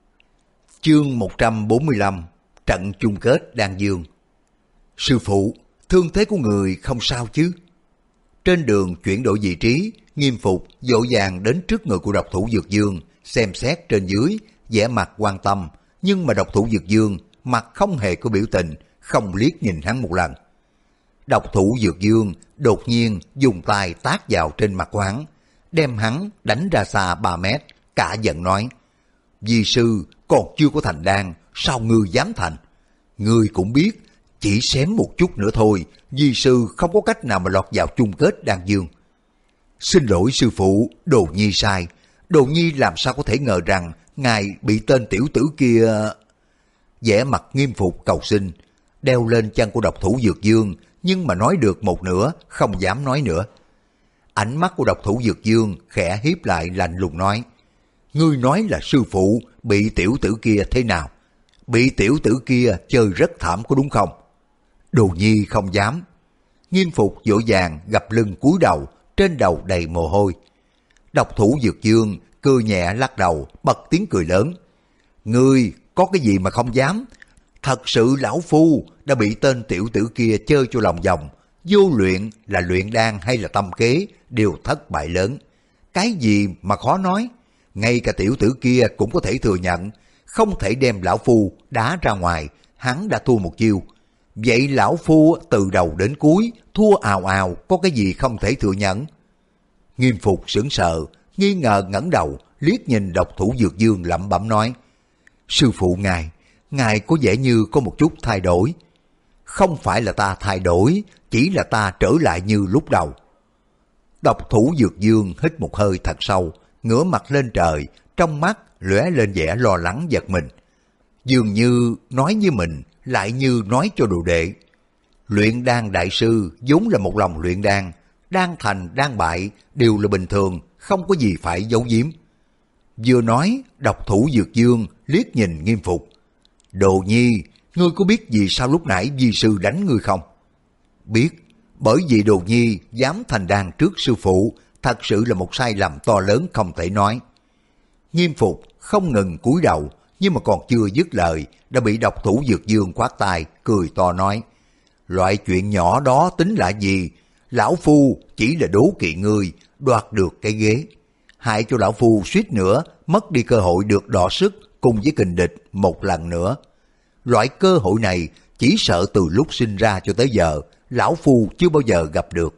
Chương một trăm bốn mươi lăm, trận chung kết đan dương. Sư phụ, thương thế của người không sao chứ? Trên đường chuyển đổi vị trí, Nghiêm Phục vội vàng đến trước người của độc thủ Dược Dương, xem xét trên dưới, vẻ mặt quan tâm, nhưng mà độc thủ Dược Dương mặt không hề có biểu tình, không liếc nhìn hắn một lần. Độc thủ Dược Dương đột nhiên dùng tay tát vào trên mặt của hắn, đem hắn đánh ra xa ba mét, cả giận nói: Di sư còn chưa có thành đan, sao ngươi dám thành? Ngươi cũng biết, chỉ xém một chút nữa thôi, Di sư không có cách nào mà lọt vào chung kết đan dương. Xin lỗi sư phụ, Đồ Nhi sai. Đồ Nhi làm sao có thể ngờ rằng ngài bị tên tiểu tử kia... vẻ mặt Nghiêm Phục cầu xin, đeo lên chân của độc thủ Dược Dương, nhưng mà nói được một nửa, không dám nói nữa. Ánh mắt của độc thủ Dược Dương khẽ hiếp lại, lạnh lùng nói: ngươi nói là sư phụ bị tiểu tử kia thế nào? Bị tiểu tử kia chơi rất thảm có đúng không? Đồ Nhi không dám. Nghiêm Phục vội vàng gập lưng cúi đầu, trên đầu đầy mồ hôi. Độc thủ Dược Dương cười nhẹ lắc đầu, bật tiếng cười lớn: ngươi có cái gì mà không dám? Thật sự lão phu đã bị tên tiểu tử kia chơi cho lòng vòng, vô luyện là luyện đan hay là tâm kế đều thất bại lớn. Cái gì mà khó nói? Ngay cả tiểu tử kia cũng có thể thừa nhận, không thể đem lão phu đá ra ngoài, hắn đã thua một chiêu. Vậy lão phu từ đầu đến cuối thua ào ào, có cái gì không thể thừa nhận? Nghiêm Phục sững sờ, nghi ngờ ngẩng đầu liếc nhìn độc thủ Dược Dương, lẩm bẩm nói: sư phụ ngài, ngài có vẻ như có một chút thay đổi. Không phải là ta thay đổi, chỉ là ta trở lại như lúc đầu. Độc thủ Dược Dương hít một hơi thật sâu, ngửa mặt lên trời, trong mắt lóe lên vẻ lo lắng giật mình. Dường như nói với mình, lại như nói cho đồ đệ. Luyện đan đại sư vốn là một lòng luyện đan, đan thành đan bại đều là bình thường, không có gì phải giấu giếm. Vừa nói, độc thủ Dược Dương liếc nhìn Nghiêm Phục. Đồ Nhi, ngươi có biết vì sao lúc nãy vi sư đánh ngươi không? Biết, bởi vì Đồ Nhi dám thành đan trước sư phụ, thật sự là một sai lầm to lớn không thể nói. Nghiêm Phục không ngừng cúi đầu, nhưng mà còn chưa dứt lời, đã bị độc thủ Dược Dương quát tai, cười to nói. Loại chuyện nhỏ đó tính là gì? Lão Phu chỉ là đố kỵ ngươi, đoạt được cái ghế. Hại cho Lão Phu suýt nữa, mất đi cơ hội được đọ sức cùng với kình địch một lần nữa. Loại cơ hội này chỉ sợ từ lúc sinh ra cho tới giờ, Lão Phu chưa bao giờ gặp được.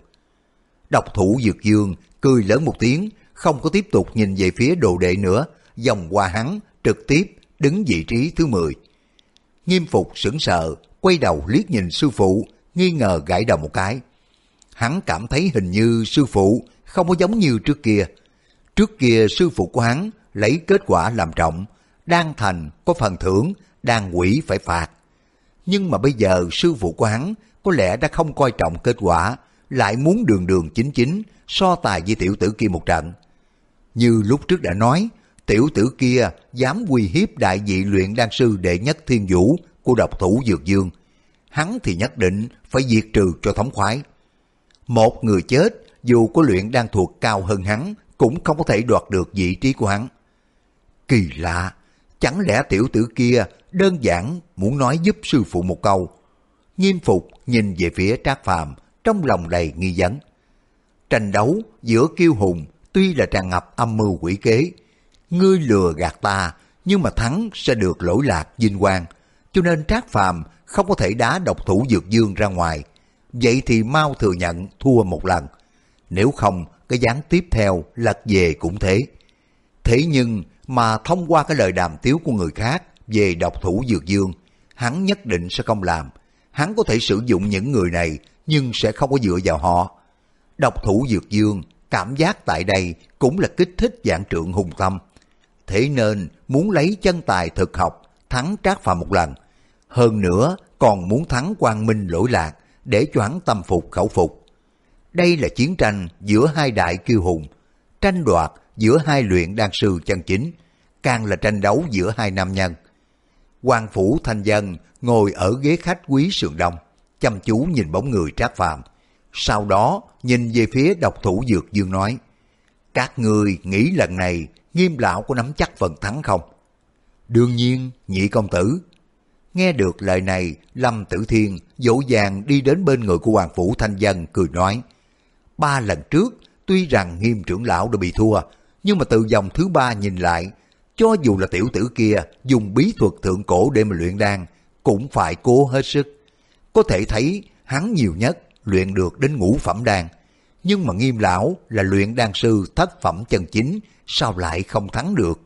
Độc thủ Dược Dương cười lớn một tiếng, không có tiếp tục nhìn về phía đồ đệ nữa, vòng qua hắn, trực tiếp đứng vị trí thứ mười. Nghiêm Phục sững sờ, quay đầu liếc nhìn sư phụ, nghi ngờ gãi đầu một cái. Hắn cảm thấy hình như sư phụ không có giống như trước kia. Trước kia sư phụ của hắn lấy kết quả làm trọng, đan thành có phần thưởng, đan quỷ phải phạt. Nhưng mà bây giờ sư phụ của hắn có lẽ đã không coi trọng kết quả, lại muốn đường đường chính chính so tài với tiểu tử kia một trận. Như lúc trước đã nói, tiểu tử kia dám uy hiếp đại vị luyện đan sư đệ nhất thiên vũ của độc thủ Dược Dương. Hắn thì nhất định phải diệt trừ cho thống khoái. Một người chết, dù có luyện đan thuộc cao hơn hắn, cũng không có thể đoạt được vị trí của hắn. Kỳ lạ, chẳng lẽ tiểu tử kia đơn giản muốn nói giúp sư phụ một câu? Nghiêm Phục nhìn về phía Trác Phàm, trong lòng đầy nghi vấn. Tranh đấu giữa Kiêu Hùng tuy là tràn ngập âm mưu quỷ kế. Ngươi lừa gạt ta, nhưng mà thắng sẽ được lỗi lạc vinh quang, cho nên Trác Phàm không có thể đá độc thủ Dược Dương ra ngoài. Vậy thì mau thừa nhận thua một lần, nếu không cái ván tiếp theo lật về cũng thế. Thế nhưng mà thông qua cái lời đàm tiếu của người khác về độc thủ Dược Dương, hắn nhất định sẽ không làm. Hắn có thể sử dụng những người này, nhưng sẽ không có dựa vào họ. Độc thủ Dược Dương cảm giác tại đây cũng là kích thích vạn trượng hùng tâm. Thế nên muốn lấy chân tài thực học thắng Trác Phàm một lần. Hơn nữa còn muốn thắng Quang Minh lỗi lạc để cho hắn tâm phục khẩu phục. Đây là chiến tranh giữa hai đại kiêu hùng, tranh đoạt giữa hai luyện đan sư chân chính, càng là tranh đấu giữa hai nam nhân. Hoàng Phủ Thanh Dân ngồi ở ghế khách quý sườn đông, chăm chú nhìn bóng người Trác Phàm. Sau đó nhìn về phía độc thủ Dược Dương nói, các người nghĩ lần này Nghiêm lão có nắm chắc phần thắng không? Đương nhiên, nhị công tử. Nghe được lời này, Lâm Tử Thiên dỗ dàng đi đến bên người của Hoàng Phủ Thanh Dân cười nói, ba lần trước tuy rằng Nghiêm trưởng lão đã bị thua, nhưng mà từ vòng thứ ba nhìn lại, cho dù là tiểu tử kia dùng bí thuật thượng cổ để mà luyện đan, cũng phải cố hết sức. Có thể thấy hắn nhiều nhất luyện được đến ngũ phẩm đan, nhưng mà Nghiêm lão là luyện đan sư thất phẩm chân chính, sao lại không thắng được?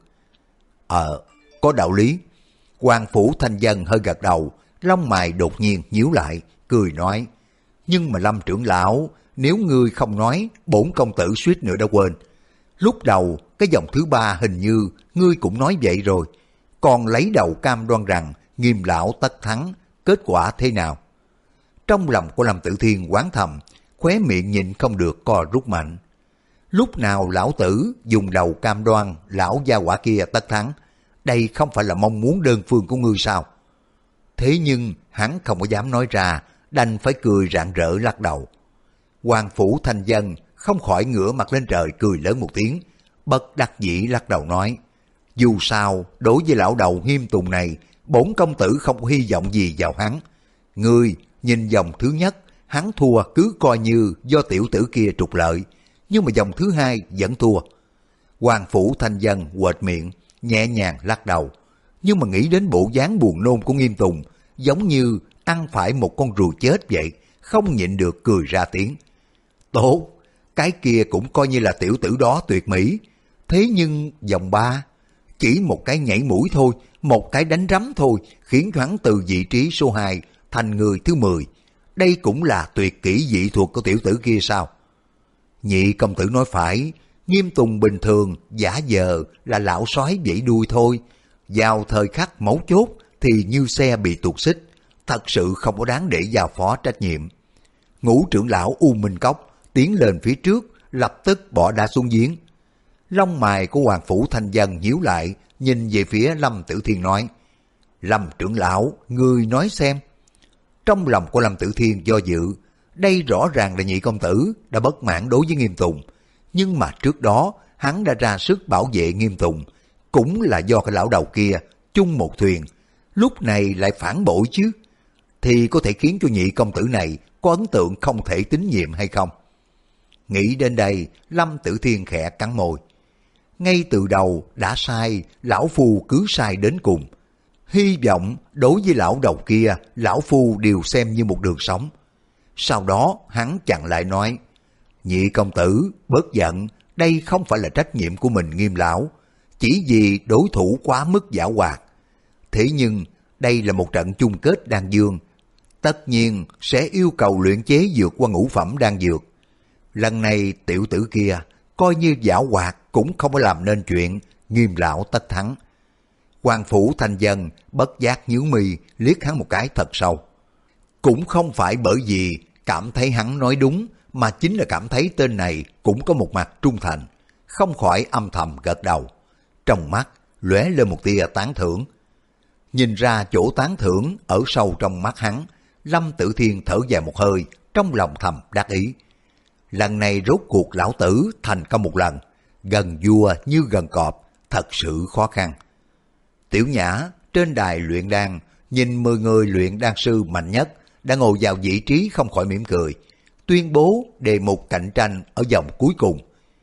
Ờ, có đạo lý. Hoàng Phủ Thanh Dân hơi gật đầu, lông mày đột nhiên nhíu lại, cười nói, nhưng mà Lâm trưởng lão, nếu ngươi không nói, bổn công tử suýt nữa đã quên. Lúc đầu, cái vòng thứ ba hình như ngươi cũng nói vậy rồi, còn lấy đầu cam đoan rằng Nghiêm lão tất thắng, kết quả thế nào? Trong lòng của Lâm Tử Thiên oán thầm, khóe miệng nhịn không được co rút mạnh. Lúc nào lão tử dùng đầu cam đoan lão gia quả kia tất thắng, đây không phải là mong muốn đơn phương của ngươi sao? Thế nhưng hắn không có dám nói ra, đành phải cười rạng rỡ lắc đầu. Hoàng Phủ Thanh Dân không khỏi ngửa mặt lên trời cười lớn một tiếng, bất đắc dĩ lắc đầu nói, dù sao đối với lão đầu Nghiêm Tùng này, bổn công tử không có hy vọng gì vào hắn. Ngươi nhìn vòng thứ nhất, hắn thua cứ coi như do tiểu tử kia trục lợi, nhưng mà vòng thứ hai vẫn thua. Hoàng Phủ Thanh Dân quệt miệng, nhẹ nhàng lắc đầu, nhưng mà nghĩ đến bộ dáng buồn nôn của Nghiêm Tùng, giống như ăn phải một con rùa chết vậy, không nhịn được cười ra tiếng. Tốt, cái kia cũng coi như là tiểu tử đó tuyệt mỹ, thế nhưng vòng ba, chỉ một cái nhảy mũi thôi, một cái đánh rắm thôi, khiến hắn từ vị trí số hai thành người thứ mười. Đây cũng là tuyệt kỹ dị thuật của tiểu tử kia sao? Nhị công tử nói phải, Nghiêm Tùng bình thường giả giờ là lão sói vẫy đuôi thôi, vào thời khắc mấu chốt thì như xe bị tuột xích, thật sự không có đáng để giao phó trách nhiệm. Ngũ trưởng lão U Minh Cốc tiến lên phía trước, lập tức bỏ đá xuống giếng. Lông mày của Hoàng Phủ Thanh Dân nhíu lại, nhìn về phía Lâm Tử Thiên nói, Lâm trưởng lão, ngươi nói xem. Trong lòng của Lâm Tử Thiên do dự, đây rõ ràng là nhị công tử đã bất mãn đối với Nghiêm Tùng, nhưng mà trước đó hắn đã ra sức bảo vệ Nghiêm Tùng, cũng là do cái lão đầu kia chung một thuyền, lúc này lại phản bội chứ, thì có thể khiến cho nhị công tử này có ấn tượng không thể tín nhiệm hay không? Nghĩ đến đây, Lâm Tử Thiên khẽ cắn môi. Ngay từ đầu đã sai, lão phu cứ sai đến cùng. Hy vọng đối với lão đầu kia, lão phu đều xem như một đường sống. Sau đó hắn chặn lại nói, nhị công tử, bớt giận, đây không phải là trách nhiệm của mình Nghiêm lão, chỉ vì đối thủ quá mức giảo hoạt. Thế nhưng đây là một trận chung kết đan dương, tất nhiên sẽ yêu cầu luyện chế dược qua ngũ phẩm đan dược. Lần này tiểu tử kia coi như giảo hoạt cũng không có làm nên chuyện, Nghiêm lão tất thắng. Hoàng Phủ Thanh Dân bất giác nhíu mi liếc hắn một cái thật sâu. Cũng không phải bởi vì cảm thấy hắn nói đúng, mà chính là cảm thấy tên này cũng có một mặt trung thành, không khỏi âm thầm gật đầu. Trong mắt lóe lên một tia tán thưởng. Nhìn ra chỗ tán thưởng ở sâu trong mắt hắn, Lâm Tử Thiên thở dài một hơi, trong lòng thầm đắc ý. Lần này rốt cuộc lão tử thành công một lần, gần vua như gần cọp, thật sự khó khăn. Tiểu Nhã trên đài luyện đan, nhìn mười người luyện đan sư mạnh nhất đã ngồi vào vị trí không khỏi mỉm cười, tuyên bố đề mục cạnh tranh ở vòng cuối cùng.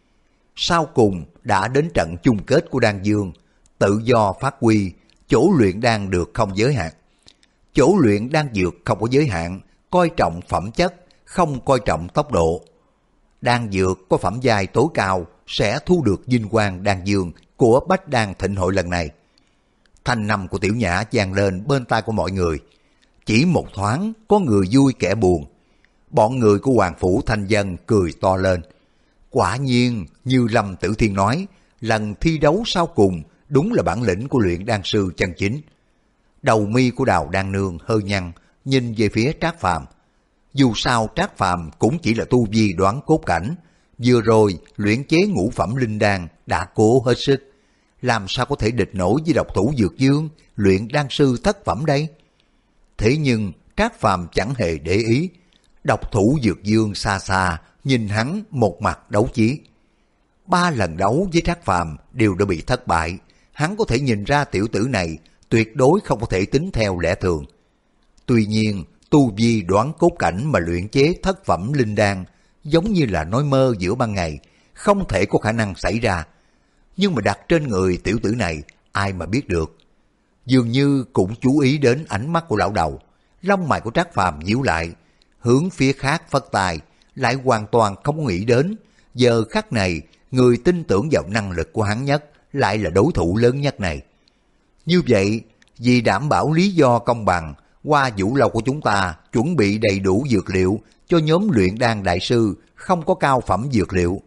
Sau cùng đã đến trận chung kết của đan dương, tự do phát huy, chỗ luyện đan được không giới hạn. Chỗ luyện đan dược không có giới hạn, coi trọng phẩm chất, không coi trọng tốc độ. Đan dược có phẩm giai tối cao sẽ thu được vinh quang đan dương của Bách Đan Thịnh hội lần này. Thanh năm của Tiểu Nhã vang lên bên tai của mọi người. Chỉ một thoáng có người vui kẻ buồn. Bọn người của Hoàng Phủ Thanh Dân cười to lên. Quả nhiên như Lâm Tử Thiên nói, lần thi đấu sau cùng đúng là bản lĩnh của luyện đan sư chân chính. Đầu mi của Đào Đan Nương hơi nhăn, nhìn về phía Trác Phàm. Dù sao Trác Phàm cũng chỉ là tu vi đoán cốt cảnh, vừa rồi luyện chế ngũ phẩm linh đan đã cố hết sức, làm sao có thể địch nổi với độc thủ Dược Dương, luyện đan sư thất phẩm đây? Thế nhưng Trác Phàm chẳng hề để ý, độc thủ Dược Dương xa xa nhìn hắn một mặt đấu chí. Ba lần đấu với Trác Phàm đều đã bị thất bại, hắn có thể nhìn ra tiểu tử này tuyệt đối không có thể tính theo lẽ thường. Tuy nhiên tu vi đoán cốt cảnh mà luyện chế thất phẩm linh đan giống như là nói mơ giữa ban ngày, không thể có khả năng xảy ra. Nhưng mà đặt trên người tiểu tử này, ai mà biết được. Dường như cũng chú ý đến ánh mắt của lão đầu, lông mày của Trác Phàm nhíu lại, hướng phía khác phất tài, lại hoàn toàn không có nghĩ đến, giờ khắc này, người tin tưởng vào năng lực của hắn nhất, lại là đối thủ lớn nhất này. Như vậy, vì đảm bảo lý do công bằng, Hoa Vũ Lâu của chúng ta chuẩn bị đầy đủ dược liệu cho nhóm luyện đan đại sư không có cao phẩm dược liệu.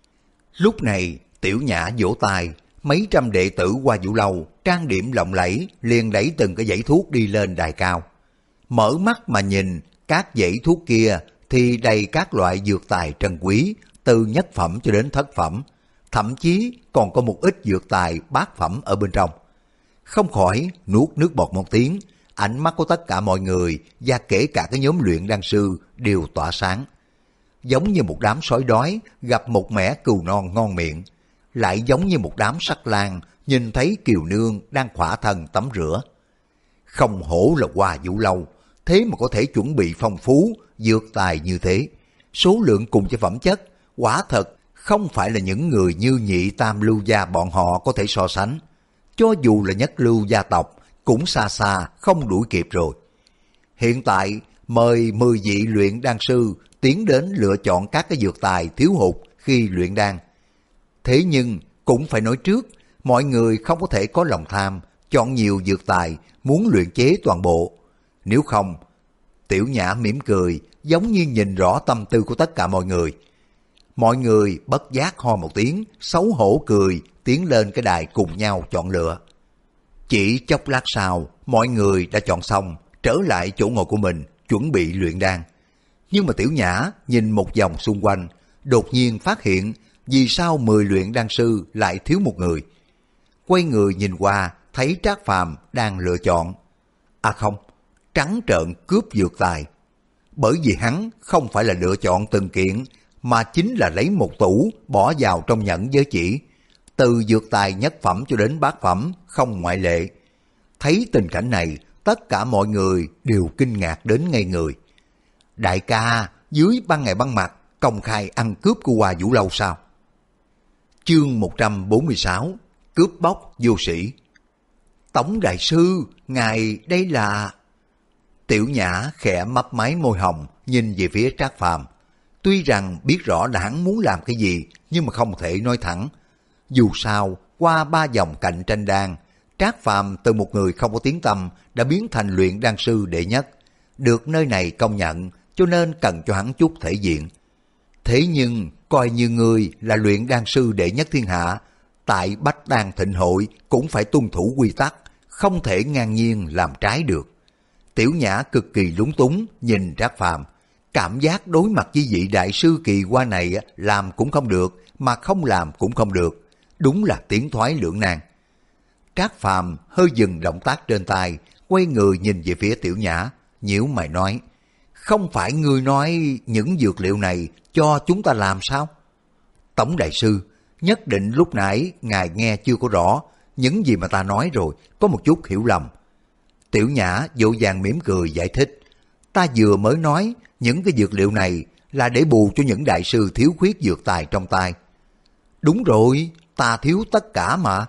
Lúc này, Tiểu Nhã vỗ tay, mấy trăm đệ tử Hoa Vũ Lâu trang điểm lộng lẫy liền đẩy từng cái dãy thuốc đi lên đài cao. Mở mắt mà nhìn, các dãy thuốc kia thì đầy các loại dược tài trân quý, từ nhất phẩm cho đến thất phẩm, thậm chí còn có một ít dược tài bát phẩm ở bên trong. Không khỏi nuốt nước bọt một tiếng, ánh mắt của tất cả mọi người và kể cả cái nhóm luyện đan sư đều tỏa sáng. Giống như một đám sói đói gặp một mẻ cừu non ngon miệng, lại giống như một đám sắt lang nhìn thấy kiều nương đang khỏa thân tắm rửa. Không hổ là Hoa Vũ Lâu, thế mà có thể chuẩn bị phong phú dược tài như thế. Số lượng cùng cho phẩm chất, quả thật không phải là những người như Nhị Tam Lưu gia bọn họ có thể so sánh. Cho dù là nhất lưu gia tộc, cũng xa xa không đuổi kịp rồi. Hiện tại, mời mười vị luyện đan sư tiến đến lựa chọn các cái dược tài thiếu hụt khi luyện đan. Thế nhưng, cũng phải nói trước, mọi người không có thể có lòng tham, chọn nhiều dược tài, muốn luyện chế toàn bộ. Nếu không, Tiểu Nhã mỉm cười, giống như nhìn rõ tâm tư của tất cả mọi người. Mọi người bất giác ho một tiếng, xấu hổ cười, tiến lên cái đài cùng nhau chọn lựa. Chỉ chốc lát sau, mọi người đã chọn xong, trở lại chỗ ngồi của mình, chuẩn bị luyện đan. Nhưng mà Tiểu Nhã nhìn một vòng xung quanh, đột nhiên phát hiện vì sao mười luyện đan sư lại thiếu một người. Quay người nhìn qua, thấy Trác Phàm đang lựa chọn. À không, trắng trợn cướp dược tài. Bởi vì hắn không phải là lựa chọn từng kiện, mà chính là lấy một tủ bỏ vào trong nhẫn giới chỉ. Từ dược tài nhất phẩm cho đến bát phẩm, không ngoại lệ. Thấy tình cảnh này, tất cả mọi người đều kinh ngạc đến ngây người. Đại ca, dưới ban ngày ban mặt, công khai ăn cướp của Hoa Vũ Lâu sao? Chương một trăm bốn mươi sáu, cướp bóc vô sĩ. Tổng đại sư, ngài đây là... Tiểu Nhã khẽ mấp máy môi hồng, nhìn về phía Trác Phàm. Tuy rằng biết rõ là hắn muốn làm cái gì, nhưng mà không thể nói thẳng. Dù sao, qua ba vòng cạnh tranh đan, Trác Phàm từ một người không có tiếng tăm đã biến thành luyện đan sư đệ nhất. Được nơi này công nhận, cho nên cần cho hắn chút thể diện. Thế nhưng, coi như người là luyện đan sư đệ nhất thiên hạ, tại Bách Đan Thịnh Hội cũng phải tuân thủ quy tắc, không thể ngang nhiên làm trái được. Tiểu Nhã cực kỳ lúng túng nhìn Trác Phàm, cảm giác đối mặt với vị đại sư kỳ hoa này làm cũng không được, mà không làm cũng không được, đúng là tiến thoái lưỡng nan. Trác Phàm hơi dừng động tác trên tay, quay người nhìn về phía Tiểu Nhã, nhíu mày nói: không phải ngươi nói những dược liệu này cho chúng ta làm sao? Tổng đại sư, nhất định lúc nãy ngài nghe chưa có rõ, những gì mà ta nói rồi, có một chút hiểu lầm. Tiểu Nhã vội vàng mỉm cười giải thích: ta vừa mới nói những cái dược liệu này là để bù cho những đại sư thiếu khuyết dược tài trong tay. Đúng rồi, ta thiếu tất cả mà.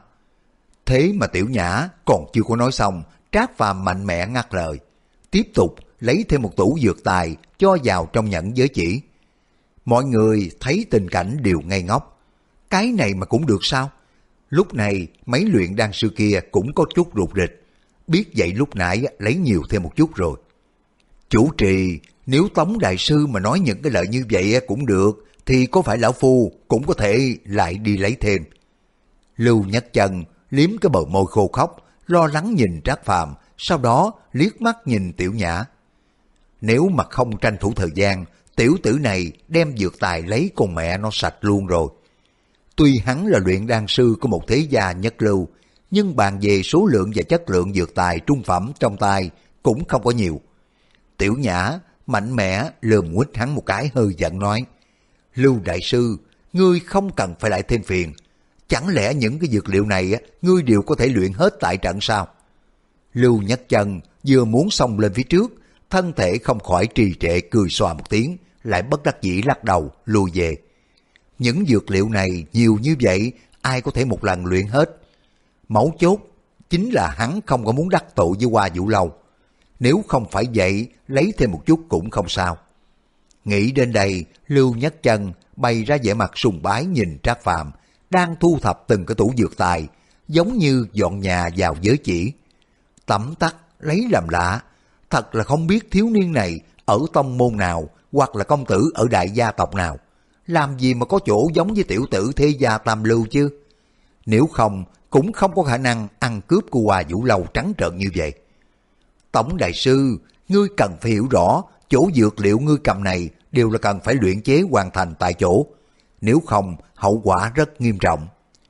Thế mà Tiểu Nhã còn chưa có nói xong, Trác Phàm mạnh mẽ ngắt lời, tiếp tục lấy thêm một tủ dược tài cho vào trong nhẫn giới chỉ. Mọi người thấy tình cảnh đều ngây ngốc. Cái này mà cũng được sao? Lúc này mấy luyện đan sư kia cũng có chút rụt rịch, biết vậy lúc nãy lấy nhiều thêm một chút rồi. Chủ trì, nếu Tống đại sư mà nói những cái lời như vậy cũng được, thì có phải lão phu cũng có thể lại đi lấy thêm. Lưu Nhất Chân liếm cái bờ môi khô khóc, lo lắng nhìn Trác Phàm, sau đó liếc mắt nhìn Tiểu Nhã. Nếu mà không tranh thủ thời gian, tiểu tử này đem dược tài lấy con mẹ nó sạch luôn rồi. Tuy hắn là luyện đan sư của một thế gia nhất lưu, nhưng bàn về số lượng và chất lượng dược tài trung phẩm trong tay cũng không có nhiều. Tiểu Nhã mạnh mẽ lườm nguýt hắn một cái, hơi giận nói: Lưu đại sư, ngươi không cần phải lại thêm phiền. Chẳng lẽ những cái dược liệu này ngươi đều có thể luyện hết tại trận sao? Lưu Nhất Chân vừa muốn xông lên phía trước, thân thể không khỏi trì trệ cười xòa một tiếng, lại bất đắc dĩ lắc đầu lùi về. Những dược liệu này nhiều như vậy, ai có thể một lần luyện hết? Mấu chốt chính là hắn không có muốn đắc tội với Hoa Vũ Lâu. Nếu không phải vậy, lấy thêm một chút cũng không sao. Nghĩ đến đây, Lưu Nhất Chân bày ra vẻ mặt sùng bái nhìn Trác Phàm đang thu thập từng cái tủ dược tài, giống như dọn nhà vào giới chỉ. Tấm tắc lấy làm lạ, thật là không biết thiếu niên này ở tông môn nào, hoặc là công tử ở đại gia tộc nào, làm gì mà có chỗ giống với tiểu tử thế gia Tam Lưu chứ. Nếu không, cũng không có khả năng ăn cướp của Hoa Vũ Lâu trắng trợn như vậy. Tổng đại sư, ngươi cần phải hiểu rõ, chỗ dược liệu ngươi cầm này đều là cần phải luyện chế hoàn thành tại chỗ, nếu không hậu quả rất nghiêm trọng.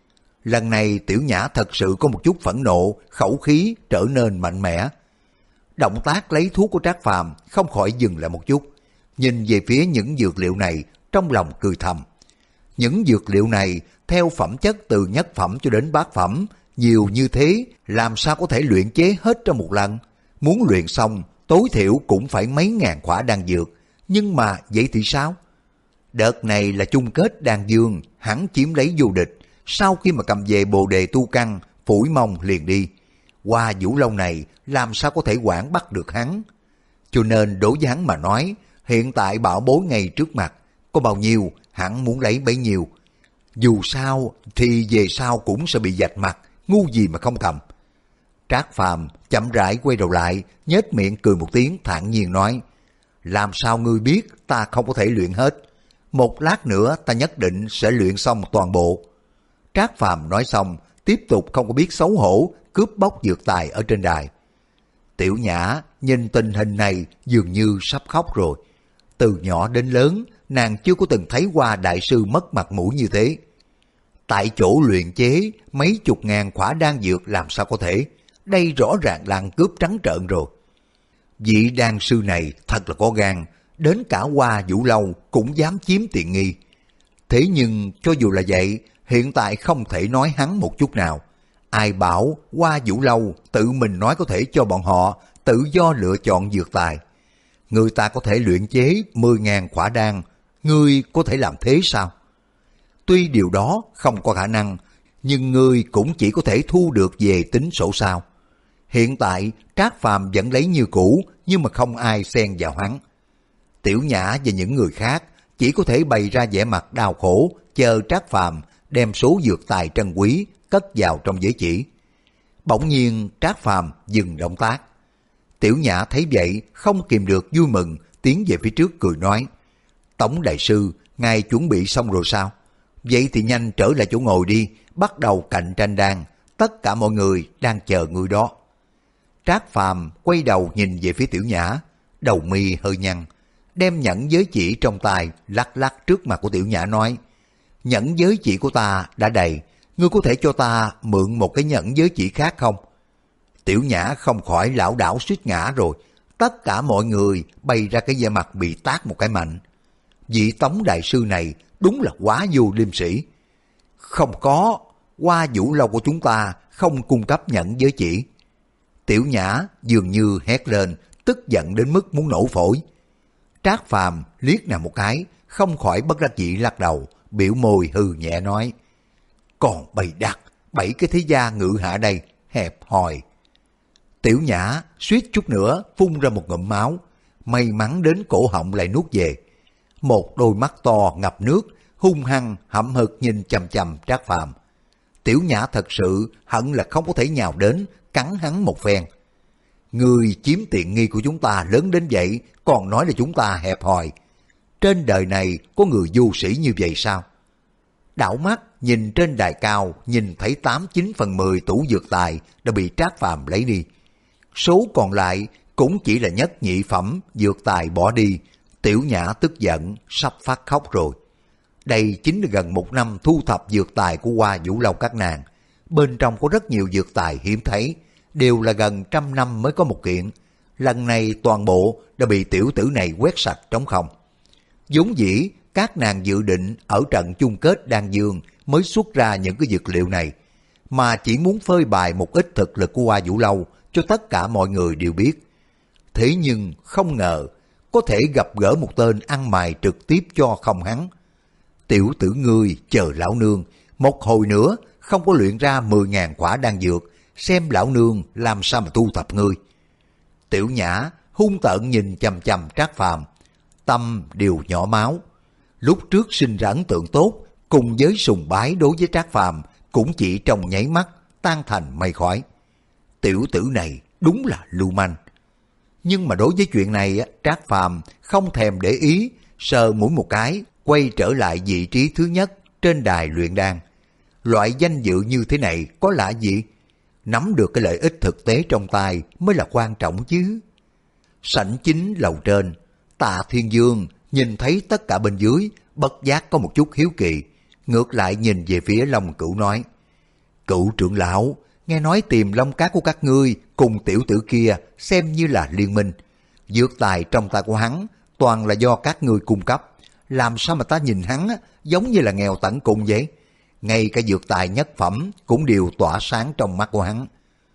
Lần này Tiểu Nhã thật sự có một chút phẫn nộ, khẩu khí trở nên mạnh mẽ. Động tác lấy thuốc của Trác Phàm không khỏi dừng lại một chút, nhìn về phía những dược liệu này, trong lòng cười thầm. Những dược liệu này theo phẩm chất từ nhất phẩm cho đến bát phẩm, nhiều như thế, làm sao có thể luyện chế hết trong một lần? Muốn luyện xong, tối thiểu cũng phải mấy ngàn khỏa đan dược, nhưng mà vậy thì sao? Đợt này là chung kết đan dương, hắn chiếm lấy vô địch, sau khi mà cầm về bồ đề tu căn, phủi mông liền đi. Hoa Vũ Lâu này làm sao có thể quản bắt được hắn? Cho nên đối với hắn mà nói, hiện tại bảo bối ngay trước mặt, có bao nhiêu hắn muốn lấy bấy nhiêu. Dù sao thì về sau cũng sẽ bị vạch mặt, ngu gì mà không cầm. Trác Phàm chậm rãi quay đầu lại, nhếch miệng cười một tiếng thản nhiên nói: làm sao ngươi biết ta không có thể luyện hết? Một lát nữa ta nhất định sẽ luyện xong toàn bộ. Trác Phàm nói xong, tiếp tục không có biết xấu hổ cướp bóc dược tài ở trên đài. Tiểu Nhã nhìn tình hình này dường như sắp khóc rồi. Từ nhỏ đến lớn, nàng chưa có từng thấy qua đại sư mất mặt mũi như thế. Tại chỗ luyện chế mấy chục ngàn khỏa đan dược làm sao có thể, đây rõ ràng là ăn cướp trắng trợn rồi. Vị đan sư này thật là có gan, đến cả Hoa Vũ Lâu cũng dám chiếm tiện nghi. Thế nhưng cho dù là vậy, hiện tại không thể nói hắn một chút nào. Ai bảo Hoa Vũ Lâu tự mình nói có thể cho bọn họ tự do lựa chọn dược tài. Người ta có thể luyện chế mười ngàn khỏa đan, ngươi có thể làm thế sao? Tuy điều đó không có khả năng, nhưng ngươi cũng chỉ có thể thu được về tính sổ sao. Hiện tại Trác Phàm vẫn lấy như cũ, nhưng mà không ai xen vào hắn. Tiểu Nhã và những người khác chỉ có thể bày ra vẻ mặt đau khổ, chờ Trác Phàm đem số dược tài trân quý cất vào trong giới chỉ. Bỗng nhiên Trác Phàm dừng động tác. Tiểu Nhã thấy vậy không kìm được vui mừng, tiến về phía trước cười nói: Tổng đại sư, ngài chuẩn bị xong rồi sao? Vậy thì nhanh trở lại chỗ ngồi đi, bắt đầu cạnh tranh đan, tất cả mọi người đang chờ người đó. Trác Phàm quay đầu nhìn về phía Tiểu Nhã, đầu mi hơi nhăn, đem nhẫn giới chỉ trong tay lắc lắc trước mặt của Tiểu Nhã nói: Nhẫn giới chỉ của ta đã đầy, ngươi có thể cho ta mượn một cái nhẫn giới chỉ khác không? Tiểu Nhã không khỏi lảo đảo suýt ngã rồi, tất cả mọi người bày ra cái vẻ mặt bị tát một cái mạnh. Vị Tống đại sư này đúng là quá vô liêm sỉ. Không có, Hoa Vũ Lâu của chúng ta không cung cấp nhẫn giới chỉ. Tiểu Nhã dường như hét lên, tức giận đến mức muốn nổ phổi. Trác Phàm liếc nàng một cái, không khỏi bất đắc dĩ lắc đầu, biểu môi hừ nhẹ nói: Còn bày đặt, bảy cái thế gia ngự hạ đây, hẹp hòi. Tiểu Nhã suýt chút nữa phun ra một ngụm máu, may mắn đến cổ họng lại nuốt về. Một đôi mắt to ngập nước, hung hăng hậm hực nhìn chằm chằm Trác Phàm. Tiểu Nhã thật sự hận là không có thể nhào đến cắn hắn một phen. Người chiếm tiện nghi của chúng ta lớn đến vậy, còn nói là chúng ta hẹp hòi. Trên đời này có người vô sĩ như vậy sao? Đảo mắt nhìn trên đài cao, nhìn thấy tám chín phần mười tủ dược tài đã bị Trác Phàm lấy đi. Số còn lại cũng chỉ là nhất nhị phẩm dược tài bỏ đi. Tiểu Nhã tức giận sắp phát khóc rồi. Đây chính là gần một năm thu thập dược tài của Hoa Vũ Lâu các nàng. Bên trong có rất nhiều dược tài hiếm thấy, đều là gần trăm năm mới có một kiện. Lần này toàn bộ đã bị tiểu tử này quét sạch trống không. Vốn dĩ các nàng dự định ở trận chung kết đan dương mới xuất ra những cái dược liệu này, mà chỉ muốn phơi bày một ít thực lực của Hoa Vũ Lâu cho tất cả mọi người đều biết. Thế nhưng không ngờ có thể gặp gỡ một tên ăn mày trực tiếp cho không hắn. Tiểu tử ngươi chờ lão nương, một hồi nữa không có luyện ra mười ngàn quả đan dược, xem lão nương làm sao mà thu thập ngươi. Tiểu Nhã hung tợn nhìn chằm chằm Trác Phàm, tâm đều nhỏ máu. Lúc trước sinh ra ấn tượng tốt, cùng với sùng bái đối với Trác Phàm cũng chỉ trong nháy mắt tan thành mây khói. Tiểu tử này đúng là lưu manh. Nhưng mà đối với chuyện này, Trác Phàm không thèm để ý, sờ mũi một cái, quay trở lại vị trí thứ nhất trên đài luyện đan. Loại danh dự như thế này có lạ gì? Nắm được cái lợi ích thực tế trong tay mới là quan trọng chứ. Sảnh chính lầu trên, Tạ Thiên Dương nhìn thấy tất cả bên dưới, bất giác có một chút hiếu kỳ, ngược lại nhìn về phía Long Cửu nói: Cửu trưởng lão, nghe nói tìm long cát của các ngươi cùng tiểu tử kia xem như là liên minh. Dược tài trong tay của hắn toàn là do các ngươi cung cấp, làm sao mà ta nhìn hắn giống như là nghèo tận cùng vậy? Ngay cả dược tài nhất phẩm cũng đều tỏa sáng trong mắt của hắn.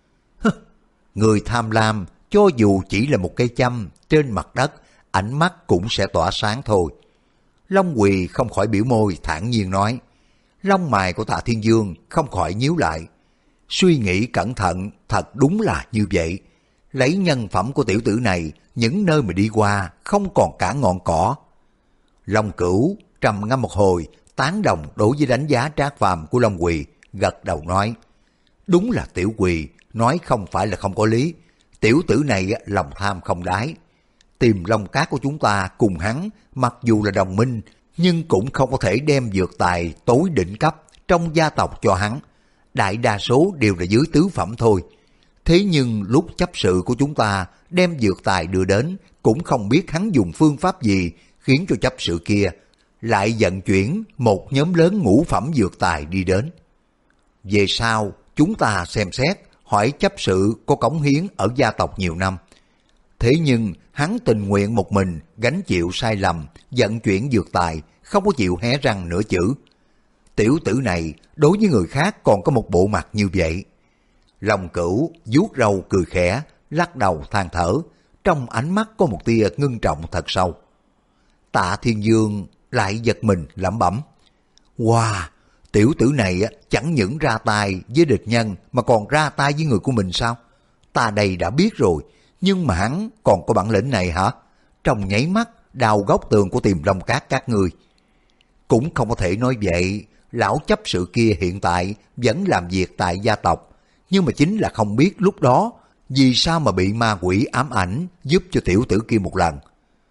Người tham lam, cho dù chỉ là một cây châm trên mặt đất, ánh mắt cũng sẽ tỏa sáng thôi. Long Quỳ không khỏi biểu môi thản nhiên nói. Lông mày của Tạ Thiên Dương không khỏi nhíu lại. Suy nghĩ cẩn thận, thật đúng là như vậy. Lấy nhân phẩm của tiểu tử này, những nơi mà đi qua không còn cả ngọn cỏ. Long Cửu trầm ngâm một hồi, tán đồng đối với đánh giá Trác Phàm của Long Quỳ, gật đầu nói: Đúng là tiểu Quỳ nói không phải là không có lý. Tiểu tử này lòng tham không đáy. Tìm long cát của chúng ta cùng hắn, mặc dù là đồng minh, nhưng cũng không có thể đem dược tài tối đỉnh cấp trong gia tộc cho hắn. Đại đa số đều là dưới tứ phẩm thôi. Thế nhưng lúc chấp sự của chúng ta đem dược tài đưa đến, cũng không biết hắn dùng phương pháp gì khiến cho chấp sự kia lại vận chuyển một nhóm lớn ngũ phẩm dược tài đi đến. Về sau, chúng ta xem xét, hỏi chấp sự có cống hiến ở gia tộc nhiều năm. Thế nhưng hắn tình nguyện một mình gánh chịu sai lầm, vận chuyển dược tài, không có chịu hé răng nửa chữ. Tiểu tử này đối với người khác còn có một bộ mặt như vậy. Long Cửu vuốt râu cười khẽ, lắc đầu than thở, trong ánh mắt có một tia ngưng trọng thật sâu. Tạ Thiên Dương lại giật mình lẩm bẩm. Wow, tiểu tử này chẳng những ra tay với địch nhân mà còn ra tay với người của mình sao? Ta đây đã biết rồi, nhưng mà hắn còn có bản lĩnh này hả? Trong nháy mắt đào góc tường của Tiềm Long Các các ngươi. Cũng không có thể nói vậy, lão chấp sự kia hiện tại vẫn làm việc tại gia tộc, nhưng mà chính là không biết lúc đó vì sao mà bị ma quỷ ám ảnh giúp cho tiểu tử kia một lần.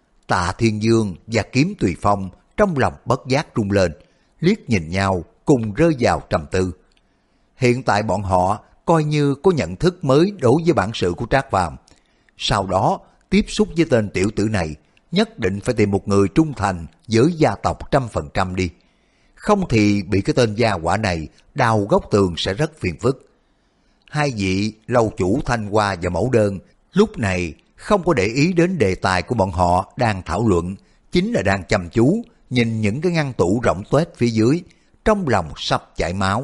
Tạ Thiên Dương và Kiếm Tùy Phong trong lòng bất giác rung lên, liếc nhìn nhau cùng rơi vào trầm tư. Hiện tại bọn họ coi như có nhận thức mới đối với bản sự của Trác Phàm. Sau đó tiếp xúc với tên tiểu tử này, nhất định phải tìm một người trung thành với gia tộc trăm phần trăm đi. Không thì bị cái tên gia hỏa này đào góc tường sẽ rất phiền phức. Hai vị lâu chủ Thanh Hoa và Mẫu Đơn lúc này không có để ý đến đề tài của bọn họ đang thảo luận, chính là đang chăm chú nhìn những cái ngăn tủ rỗng tuếch phía dưới, trong lòng sắp chảy máu.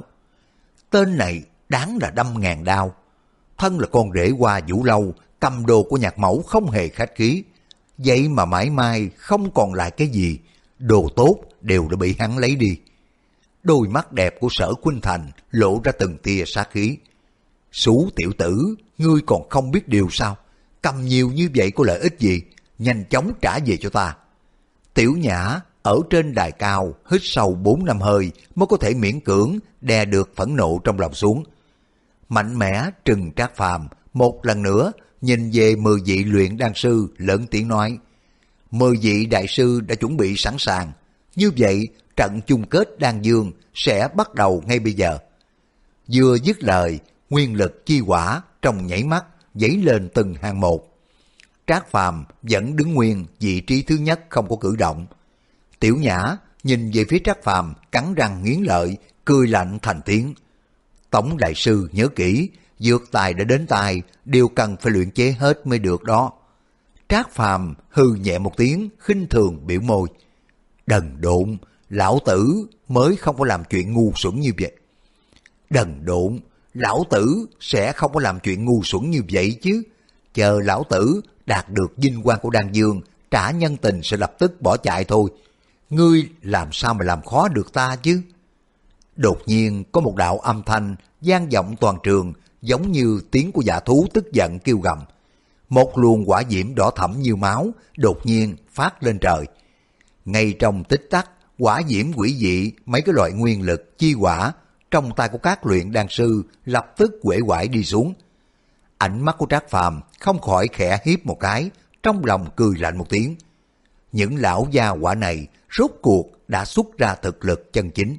Tên này đáng là đâm ngàn đao. Thân là con rể Hoa Vũ Lâu, cầm đồ của nhạc mẫu không hề khách khí. Vậy mà mãi mai không còn lại cái gì, đồ tốt đều đã bị hắn lấy đi. Đôi mắt đẹp của Sở Khuynh Thành lộ ra từng tia sát khí. Xú tiểu tử, ngươi còn không biết điều sao? Cầm nhiều như vậy có lợi ích gì? Nhanh chóng trả về cho ta. Tiểu Nhã ở trên đài cao hít sâu bốn năm hơi mới có thể miễn cưỡng đè được phẫn nộ trong lòng xuống. Mạnh mẽ trừng Trác Phàm một lần nữa nhìn về mười vị luyện đan sư, lớn tiếng nói: mười vị đại sư đã chuẩn bị sẵn sàng, như vậy trận chung kết đan dương sẽ bắt đầu ngay bây giờ. Vừa dứt lời, nguyên lực chi hỏa trong nhảy mắt dấy lên từng hàng một. Trác Phàm vẫn đứng nguyên vị trí thứ nhất không có cử động. Tiểu Nhã nhìn về phía Trác Phàm cắn răng nghiến lợi, cười lạnh thành tiếng: Tống đại sư nhớ kỹ, dược tài đã đến tay đều cần phải luyện chế hết mới được đó. Trác Phàm hừ nhẹ một tiếng, khinh thường biểu môi: đần độn, lão tử mới không có làm chuyện ngu xuẩn như vậy. Đần độn, lão tử sẽ không có làm chuyện ngu xuẩn như vậy chứ. Chờ lão tử đạt được vinh quang của Đan Dương, trả nhân tình sẽ lập tức bỏ chạy thôi. Ngươi làm sao mà làm khó được ta chứ? Đột nhiên có một đạo âm thanh vang vọng toàn trường, giống như tiếng của dã thú tức giận kêu gầm. Một luồng hỏa diễm đỏ thẫm như máu đột nhiên phát lên trời. Ngay trong tích tắc, hỏa diễm quỷ dị mấy cái loại nguyên lực chi hỏa trong tay của các luyện đan sư lập tức uể oải đi xuống. Ánh mắt của Trác Phàm không khỏi khẽ hiếp một cái, trong lòng cười lạnh một tiếng. Những lão gia hỏa này rốt cuộc đã xuất ra thực lực chân chính.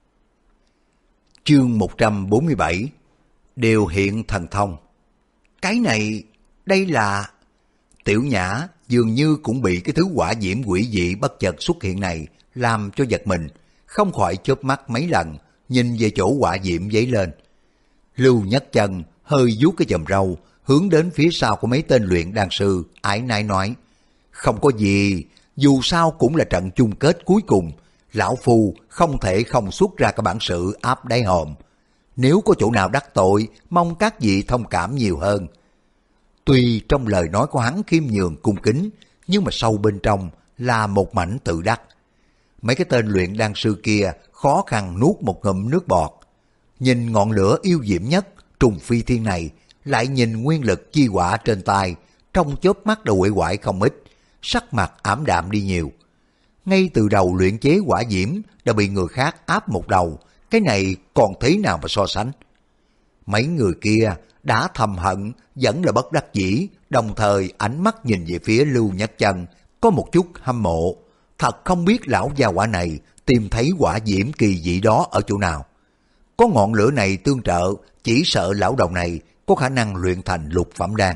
Chương một trăm bốn mươi bảy, Điều hiện thần thông. Cái này, đây là... Tiểu Nhã dường như cũng bị cái thứ hỏa diễm quỷ dị bất chợt xuất hiện này làm cho giật mình, không khỏi chớp mắt mấy lần, nhìn về chỗ hỏa diễm dấy lên. Lưu Nhất Chân hơi vuốt cái chòm râu, hướng đến phía sau của mấy tên luyện đan sư, ái nái nói: không có gì, dù sao cũng là trận chung kết cuối cùng, lão phu không thể không xuất ra cái bản sự áp đáy hòm. Nếu có chỗ nào đắc tội, mong các vị thông cảm nhiều hơn. Tuy trong lời nói của hắn khiêm nhường cung kính, nhưng mà sâu bên trong là một mảnh tự đắc. Mấy cái tên luyện đan sư kia khó khăn nuốt một ngụm nước bọt. Nhìn ngọn lửa yêu diễm nhất trùng phi thiên này, lại nhìn nguyên lực chi hỏa trên tay, trong chớp mắt đã uể oải không ít, sắc mặt ảm đạm đi nhiều. Ngay từ đầu luyện chế hỏa diễm đã bị người khác áp một đầu, cái này còn thế nào mà so sánh. Mấy người kia đã thầm hận, vẫn là bất đắc dĩ, đồng thời ánh mắt nhìn về phía Lưu Nhất Chân, có một chút hâm mộ. Thật không biết lão gia hỏa này tìm thấy hỏa diễm kỳ dị đó ở chỗ nào. Có ngọn lửa này tương trợ, chỉ sợ lão đầu này có khả năng luyện thành lục phẩm đan.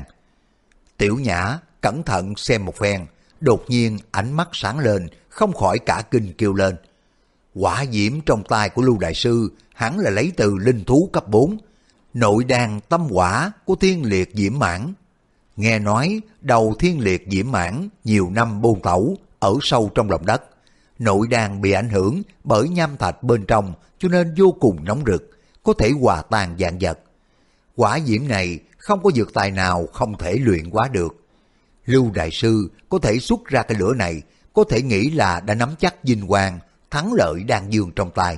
Tiểu Nhã cẩn thận xem một phen, đột nhiên ánh mắt sáng lên, không khỏi cả kinh kêu lên. Quả diễm trong tay của Lưu Đại Sư hắn là lấy từ linh thú cấp bốn, nội đan tâm quả của Thiên Liệt Diễm Mãn. Nghe nói đầu Thiên Liệt Diễm Mãn nhiều năm bôn tẩu ở sâu trong lòng đất, nội đan bị ảnh hưởng bởi nham thạch bên trong cho nên vô cùng nóng rực, có thể hòa tan vạn vật. Quả diễm này không có dược tài nào không thể luyện hóa được. Lưu Đại Sư có thể xuất ra cái lửa này, có thể nghĩ là đã nắm chắc vinh quang, thắng lợi đan dương trong tay.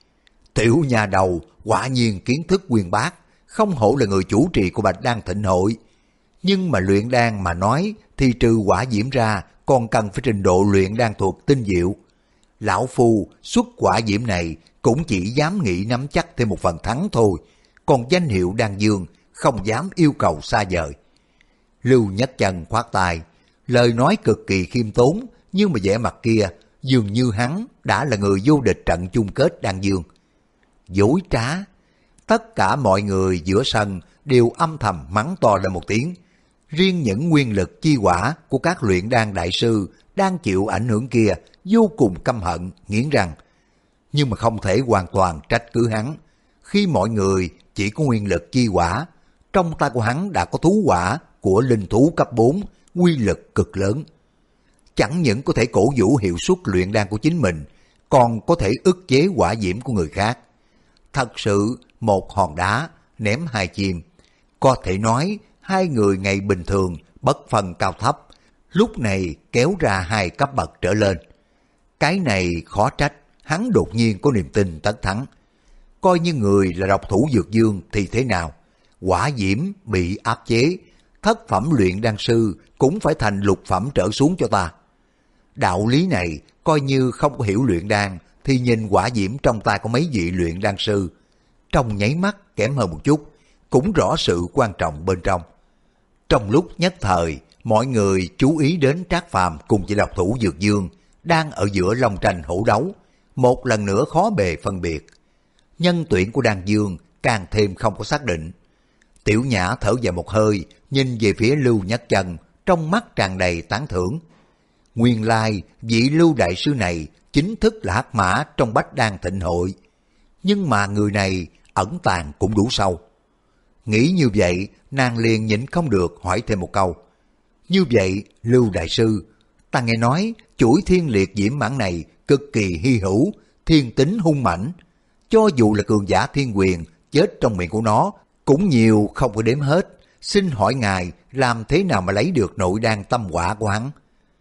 Tiểu nhà đầu quả nhiên kiến thức uyên bác, không hổ là người chủ trì của Bạch Đan Thịnh Hội. Nhưng mà luyện đan mà nói thì trừ quả diễm ra còn cần phải trình độ luyện đan thuật tinh diệu. Lão Phu xuất quả diễm này cũng chỉ dám nghĩ nắm chắc thêm một phần thắng thôi, còn danh hiệu đan dương không dám yêu cầu xa vời. Lưu Nhất Chân khoát tay, lời nói cực kỳ khiêm tốn, nhưng mà vẻ mặt kia dường như hắn đã là người vô địch trận chung kết đan dương. Dối trá! Tất cả mọi người giữa sân đều âm thầm mắng to lên một tiếng. Riêng những nguyên lực chi quả của các luyện đan đại sư đang chịu ảnh hưởng kia vô cùng căm hận, nghiến răng. Nhưng mà không thể hoàn toàn trách cứ hắn. Khi mọi người chỉ có nguyên lực chi quả, trong tay của hắn đã có thú quả của linh thú cấp bốn, quy lực cực lớn. Chẳng những có thể cổ vũ hiệu suất luyện đan của chính mình, còn có thể ức chế hỏa diễm của người khác. Thật sự một hòn đá ném hai chim, có thể nói hai người ngày bình thường bất phân cao thấp, lúc này kéo ra hai cấp bậc trở lên. Cái này khó trách hắn đột nhiên có niềm tin tất thắng. Coi như người là độc thủ dược dương thì thế nào? Hỏa diễm bị áp chế, thất phẩm luyện đan sư cũng phải thành lục phẩm trở xuống cho ta. Đạo lý này coi như không có hiểu luyện đan thì nhìn hỏa diễm trong tay có mấy vị luyện đan sư, trong nháy mắt kém hơn một chút, cũng rõ sự quan trọng bên trong. Trong lúc nhất thời, mọi người chú ý đến Trác Phàm cùng với độc thủ dược dương đang ở giữa long tranh hổ đấu, một lần nữa khó bề phân biệt. Nhân tuyển của đan dương càng thêm không có xác định. Tiểu Nhã thở dài một hơi, nhìn về phía Lưu Nhất Chân, trong mắt tràn đầy tán thưởng. Nguyên lai vị Lưu Đại Sư này chính thức là hắc mã trong Bách Đan Thịnh Hội, nhưng mà người này ẩn tàng cũng đủ sâu. Nghĩ như vậy, nàng liền nhịn không được hỏi thêm một câu. Như vậy, Lưu Đại Sư, ta nghe nói chuỗi Thiên Liệt Diễm Mãn này cực kỳ hy hữu, thiên tính hung mãnh. Cho dù là cường giả thiên quyền, chết trong miệng của nó cũng nhiều không có đếm hết. Xin hỏi ngài làm thế nào mà lấy được nội đan tâm quả của hắn?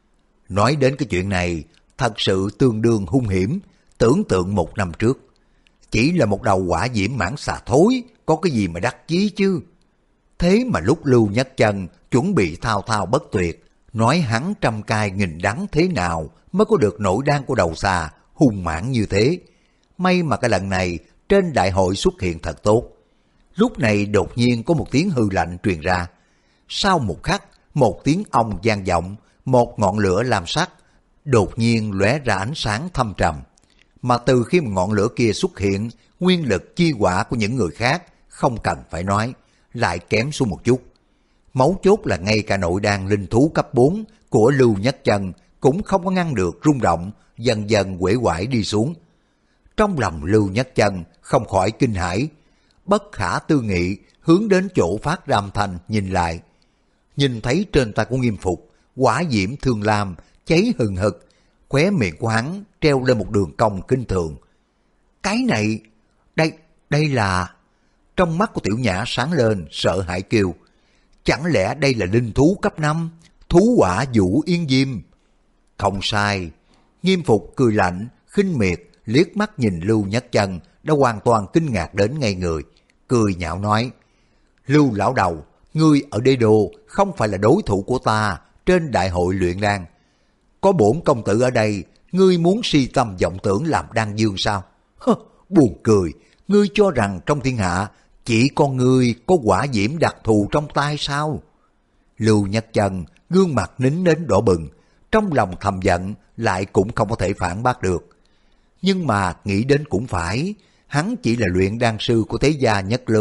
Nói đến cái chuyện này, thật sự tương đương hung hiểm. Tưởng tượng một năm trước, chỉ là một đầu hỏa diễm mãn xà thối, có cái gì mà đắc chí chứ? Thế mà lúc Lưu Nhất Chân chuẩn bị thao thao bất tuyệt, nói hắn trăm cay nghìn đắng thế nào mới có được nội đan của đầu xà hung mãn như thế. May mà cái lần này trên đại hội xuất hiện thật tốt. Lúc này đột nhiên có một tiếng hư lạnh truyền ra. Sau một khắc, một tiếng ong vang vọng, một ngọn lửa lam sắc đột nhiên lóe ra ánh sáng thâm trầm. Mà từ khi một ngọn lửa kia xuất hiện, nguyên lực chi hỏa của những người khác không cần phải nói, lại kém xuống một chút. Mấu chốt là ngay cả nội đan linh thú cấp bốn của Lưu Nhất Chân cũng không có ngăn được rung động, dần dần uể oải đi xuống. Trong lòng Lưu Nhất Chân không khỏi kinh hãi, bất khả tư nghị hướng đến chỗ phát ra âm thanh nhìn lại. Nhìn thấy trên tay của Nghiêm Phục, hỏa diễm thương lam cháy hừng hực, khóe miệng của hắn treo lên một đường cong kinh thường. Cái này, đây, đây là... Trong mắt của Tiểu Nhã sáng lên, sợ hãi kêu. Chẳng lẽ đây là linh thú cấp năm, thú hỏa vũ yên diêm? Không sai. Nghiêm Phục cười lạnh, khinh miệt, liếc mắt nhìn Lưu Nhất Chân đã hoàn toàn kinh ngạc đến ngây người, cười nhạo nói. Lưu lão đầu, ngươi ở đế đô không phải là đối thủ của ta trên đại hội luyện đan. Có bổn công tử ở đây, ngươi muốn si tâm vọng tưởng làm đan dương sao? Hơ, buồn cười, ngươi cho rằng trong thiên hạ chỉ con ngươi có hỏa diễm đặc thù trong tay sao? Lưu Nhất Chân gương mặt nín đến đỏ bừng, trong lòng thầm giận lại cũng không có thể phản bác được. Nhưng mà nghĩ đến cũng phải, hắn chỉ là luyện đan sư của thế gia nhất lưu,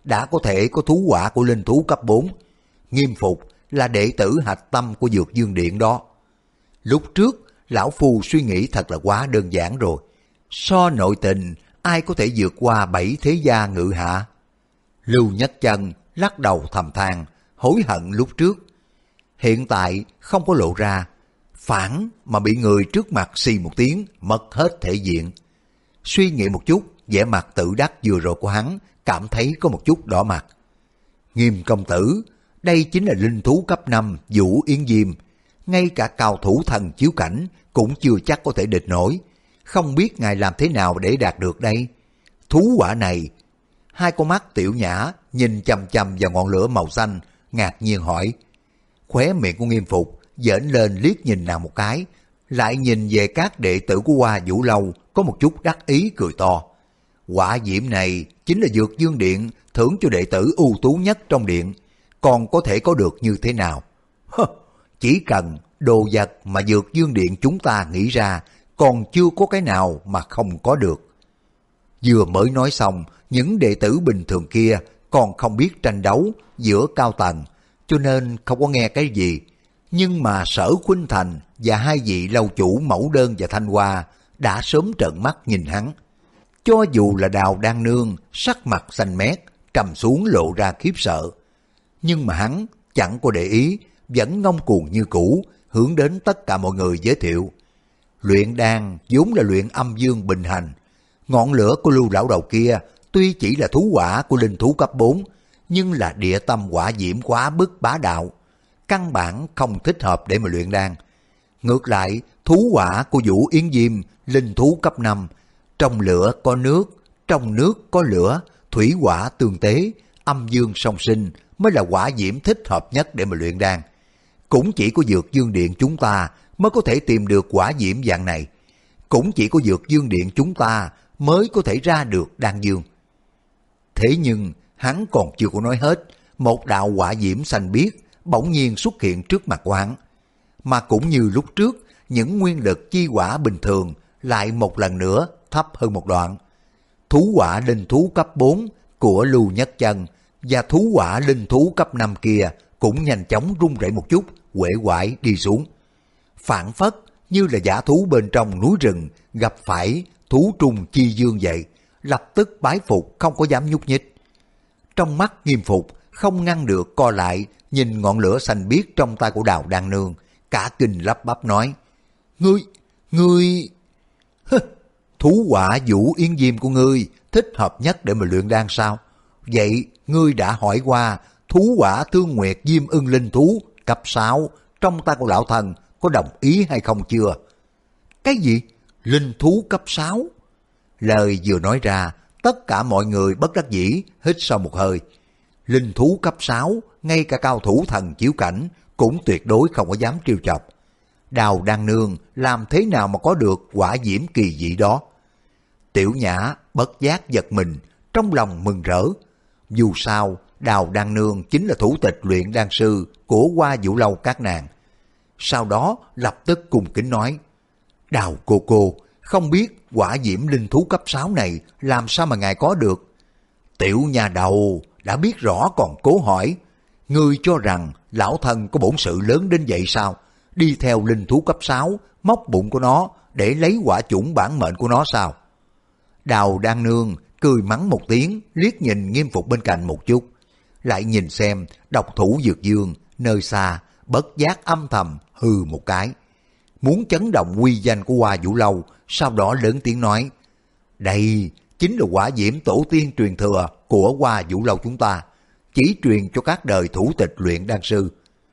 đã có thể có thú hỏa của linh thú cấp bốn. Nghiêm Phục là đệ tử hạch tâm của Dược Dương Điện đó. Lúc trước, lão phu suy nghĩ thật là quá đơn giản rồi. So nội tình, ai có thể vượt qua bảy thế gia ngự hạ? Lưu Nhất Chân lắc đầu thầm than, hối hận lúc trước. Hiện tại không có lộ ra, phản mà bị người trước mặt xì một tiếng, mất hết thể diện. Suy nghĩ một chút, vẻ mặt tự đắc vừa rồi của hắn cảm thấy có một chút đỏ mặt. Nghiêm công tử, đây chính là linh thú cấp năm Vũ Yến Diêm, ngay cả cao thủ thần chiếu cảnh cũng chưa chắc có thể địch nổi. Không biết ngài làm thế nào để đạt được đây? Thú hỏa này. Hai con mắt Tiểu Nhã nhìn chằm chằm vào ngọn lửa màu xanh, ngạc nhiên hỏi. Khóe miệng của Nghiêm Phục giỡn lên liếc nhìn nàng một cái, lại nhìn về các đệ tử của Hoa Vũ Lâu có một chút đắc ý cười to. Hỏa diễm này chính là Dược Dương Điện thưởng cho đệ tử ưu tú nhất trong điện, còn có thể có được như thế nào? Hơ, chỉ cần đồ vật mà Dược Dương Điện chúng ta nghĩ ra, còn chưa có cái nào mà không có được. Vừa mới nói xong, những đệ tử bình thường kia còn không biết tranh đấu giữa cao tầng, cho nên không có nghe cái gì. Nhưng mà Sở Khuynh Thành và hai vị lâu chủ Mẫu Đơn và Thanh Hoa đã sớm trợn mắt nhìn hắn. Cho dù là Đào Đan Nương sắc mặt xanh mét, trầm xuống lộ ra khiếp sợ. Nhưng mà hắn chẳng có để ý, vẫn ngông cuồng như cũ, hướng đến tất cả mọi người giới thiệu. Luyện đan vốn là luyện âm dương bình hành. Ngọn lửa của Lưu lão đầu kia tuy chỉ là thú hỏa của linh thú cấp bốn, nhưng là địa tâm hỏa diễm quá bức bá đạo, căn bản không thích hợp để mà luyện đan. Ngược lại, thú hỏa của Vũ Yến Diêm, linh thú cấp năm, trong lửa có nước, trong nước có lửa, thủy hỏa tương tế, âm dương song sinh mới là hỏa diễm thích hợp nhất để mà luyện đan. Cũng chỉ có Dược Dương Điện chúng ta mới có thể tìm được hỏa diễm dạng này. Cũng chỉ có Dược Dương Điện chúng ta mới có thể ra được đan dương. Thế nhưng hắn còn chưa có nói hết, một đạo hỏa diễm xanh biếc bỗng nhiên xuất hiện trước mặt của hắn. Mà cũng như lúc trước, những nguyên lực chi hỏa bình thường lại một lần nữa thấp hơn một đoạn. Thú hỏa linh thú cấp bốn của Lưu Nhất Chân và thú hỏa linh thú cấp năm kia cũng nhanh chóng rung rẩy một chút, uể oải đi xuống. Phản phất như là dã thú bên trong núi rừng gặp phải thú trùng chi dương vậy, lập tức bái phục không có dám nhúc nhích. Trong mắt Nghiêm Phục không ngăn được co lại, nhìn ngọn lửa xanh biếc trong tay của Đào Đan Nương, cả kinh lắp bắp nói: Ngươi, ngươi... Hứ, thú hỏa Vũ Yến Diêm của ngươi thích hợp nhất để mà luyện đan sao? Vậy ngươi đã hỏi qua thú hỏa Thương Nguyệt Diêm Ưng linh thú cấp sáu trong tay của lão thần có đồng ý hay không chưa? Cái gì? Linh thú cấp sáu? Lời vừa nói ra, tất cả mọi người bất đắc dĩ hít sâu một hơi. Linh thú cấp sáu, ngay cả cao thủ thần chiếu cảnh cũng tuyệt đối không có dám trêu chọc. Đào Đan Nương làm thế nào mà có được hỏa diễm kỳ dị đó? Tiểu Nhã bất giác giật mình, trong lòng mừng rỡ. Dù sao, Đào Đan Nương chính là thủ tịch luyện đan sư của Hoa Vũ Lâu các nàng. Sau đó lập tức cung kính nói: Đào cô cô, không biết hỏa diễm linh thú cấp sáu này làm sao mà ngài có được? Tiểu nhà đầu, đã biết rõ còn cố hỏi. Ngươi cho rằng lão thần có bổn sự lớn đến vậy sao? Đi theo linh thú cấp sáu, móc bụng của nó để lấy hỏa chủng bản mệnh của nó sao? Đào Đan Nương cười mắng một tiếng, liếc nhìn Nghiêm Phục bên cạnh một chút, lại nhìn xem độc thủ Dược Dương nơi xa, bất giác âm thầm hừ một cái, muốn chấn động uy danh của Hoa Vũ Lâu. Sau đó lớn tiếng nói: Đây chính là hỏa diễm tổ tiên truyền thừa của Hoa Vũ Lâu chúng ta, chỉ truyền cho các đời thủ tịch luyện đan sư.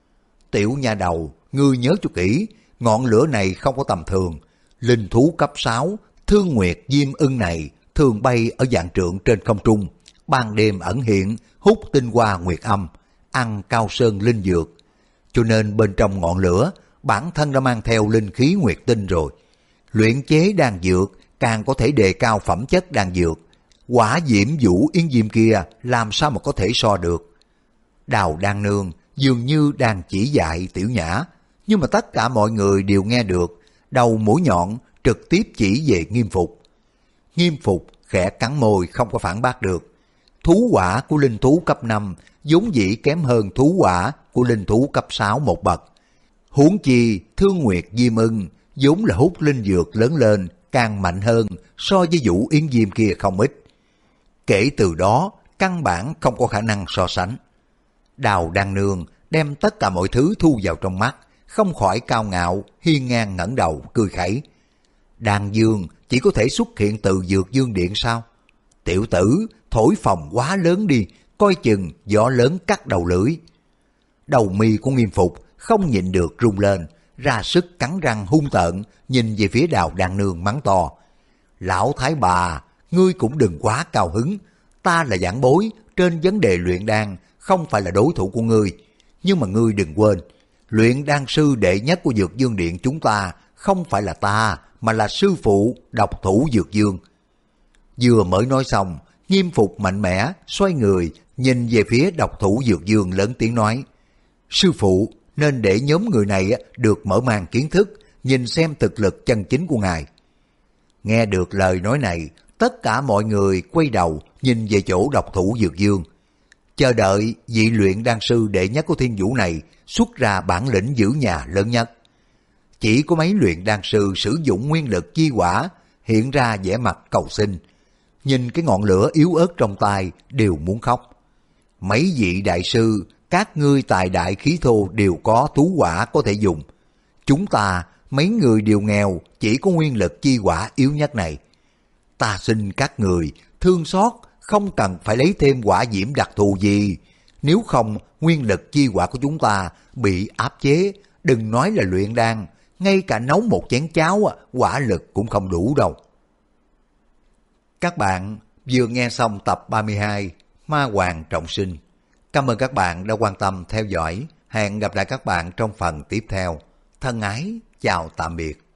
Tiểu nha đầu, ngươi nhớ cho kỹ, ngọn lửa này không có tầm thường. Linh thú cấp sáu Thương Nguyệt Diêm Ưng này thường bay ở dạng trượng trên không trung, ban đêm ẩn hiện, hút tinh hoa nguyệt âm, ăn cao sơn linh dược, cho nên bên trong ngọn lửa bản thân đã mang theo linh khí nguyệt tinh rồi. Luyện chế đan dược càng có thể đề cao phẩm chất đan dược. Hỏa diễm Vũ Yến Diêm kia làm sao mà có thể so được? Đào Đan Nương dường như đang chỉ dạy Tiểu Nhã, nhưng mà tất cả mọi người đều nghe được, đầu mũi nhọn trực tiếp chỉ về Nghiêm Phục. Nghiêm Phục khẽ cắn môi không có phản bác được. thú quả của linh thú cấp năm vốn dĩ kém hơn thú quả của linh thú cấp sáu một bậc. Huống chi Thương Nguyệt Diêm Ưng vốn là hút linh dược lớn lên càng mạnh hơn so với Vũ Yến Diêm kia không ít. Kể từ đó, căn bản không có khả năng so sánh. Đào Đan Nương đem tất cả mọi thứ thu vào trong mắt, không khỏi cao ngạo, hiên ngang ngẩng đầu, cười khẩy. Đan Dương chỉ có thể xuất hiện từ Dược Dương Điện sao? Tiểu tử, thổi phồng quá lớn đi, coi chừng gió lớn cắt đầu lưỡi. Đầu mi của Nghiêm Phục không nhịn được rung lên, ra sức cắn răng hung tợn, nhìn về phía Đào Đan Nương mắng to. Lão thái bà, ngươi cũng đừng quá cao hứng, ta là giảng bối, trên vấn đề luyện đan không phải là đối thủ của ngươi. Nhưng mà ngươi đừng quên, luyện đan sư đệ nhất của Dược Dương Điện chúng ta không phải là ta, mà là sư phụ độc thủ Dược Dương. Vừa mới nói xong, Nghiêm Phục mạnh mẽ, xoay người, nhìn về phía độc thủ Dược Dương lớn tiếng nói. Sư phụ, nên để nhóm người này được mở mang kiến thức, nhìn xem thực lực chân chính của ngài. Nghe được lời nói này, tất cả mọi người quay đầu nhìn về chỗ độc thủ Dược Dương, chờ đợi vị luyện đan sư đệ nhất của Thiên Vũ này xuất ra bản lĩnh giữ nhà lớn nhất. Chỉ có mấy luyện đan sư sử dụng nguyên lực chi hỏa hiện ra vẻ mặt cầu xin, nhìn cái ngọn lửa yếu ớt trong tay đều muốn khóc. Mấy vị đại sư, các ngươi tài đại khí thô đều có thú hỏa có thể dùng. Chúng ta mấy người đều nghèo, chỉ có nguyên lực chi hỏa yếu nhất này. Ta xin các người thương xót, không cần phải lấy thêm hỏa diễm đặc thù gì. Nếu không, nguyên lực chi hỏa của chúng ta bị áp chế, đừng nói là luyện đan, ngay cả nấu một chén cháo hỏa lực cũng không đủ đâu. Các bạn vừa nghe xong tập ba mươi hai Ma Hoàng Trọng Sinh. Cảm ơn các bạn đã quan tâm theo dõi. Hẹn gặp lại các bạn trong phần tiếp theo. Thân ái, chào tạm biệt.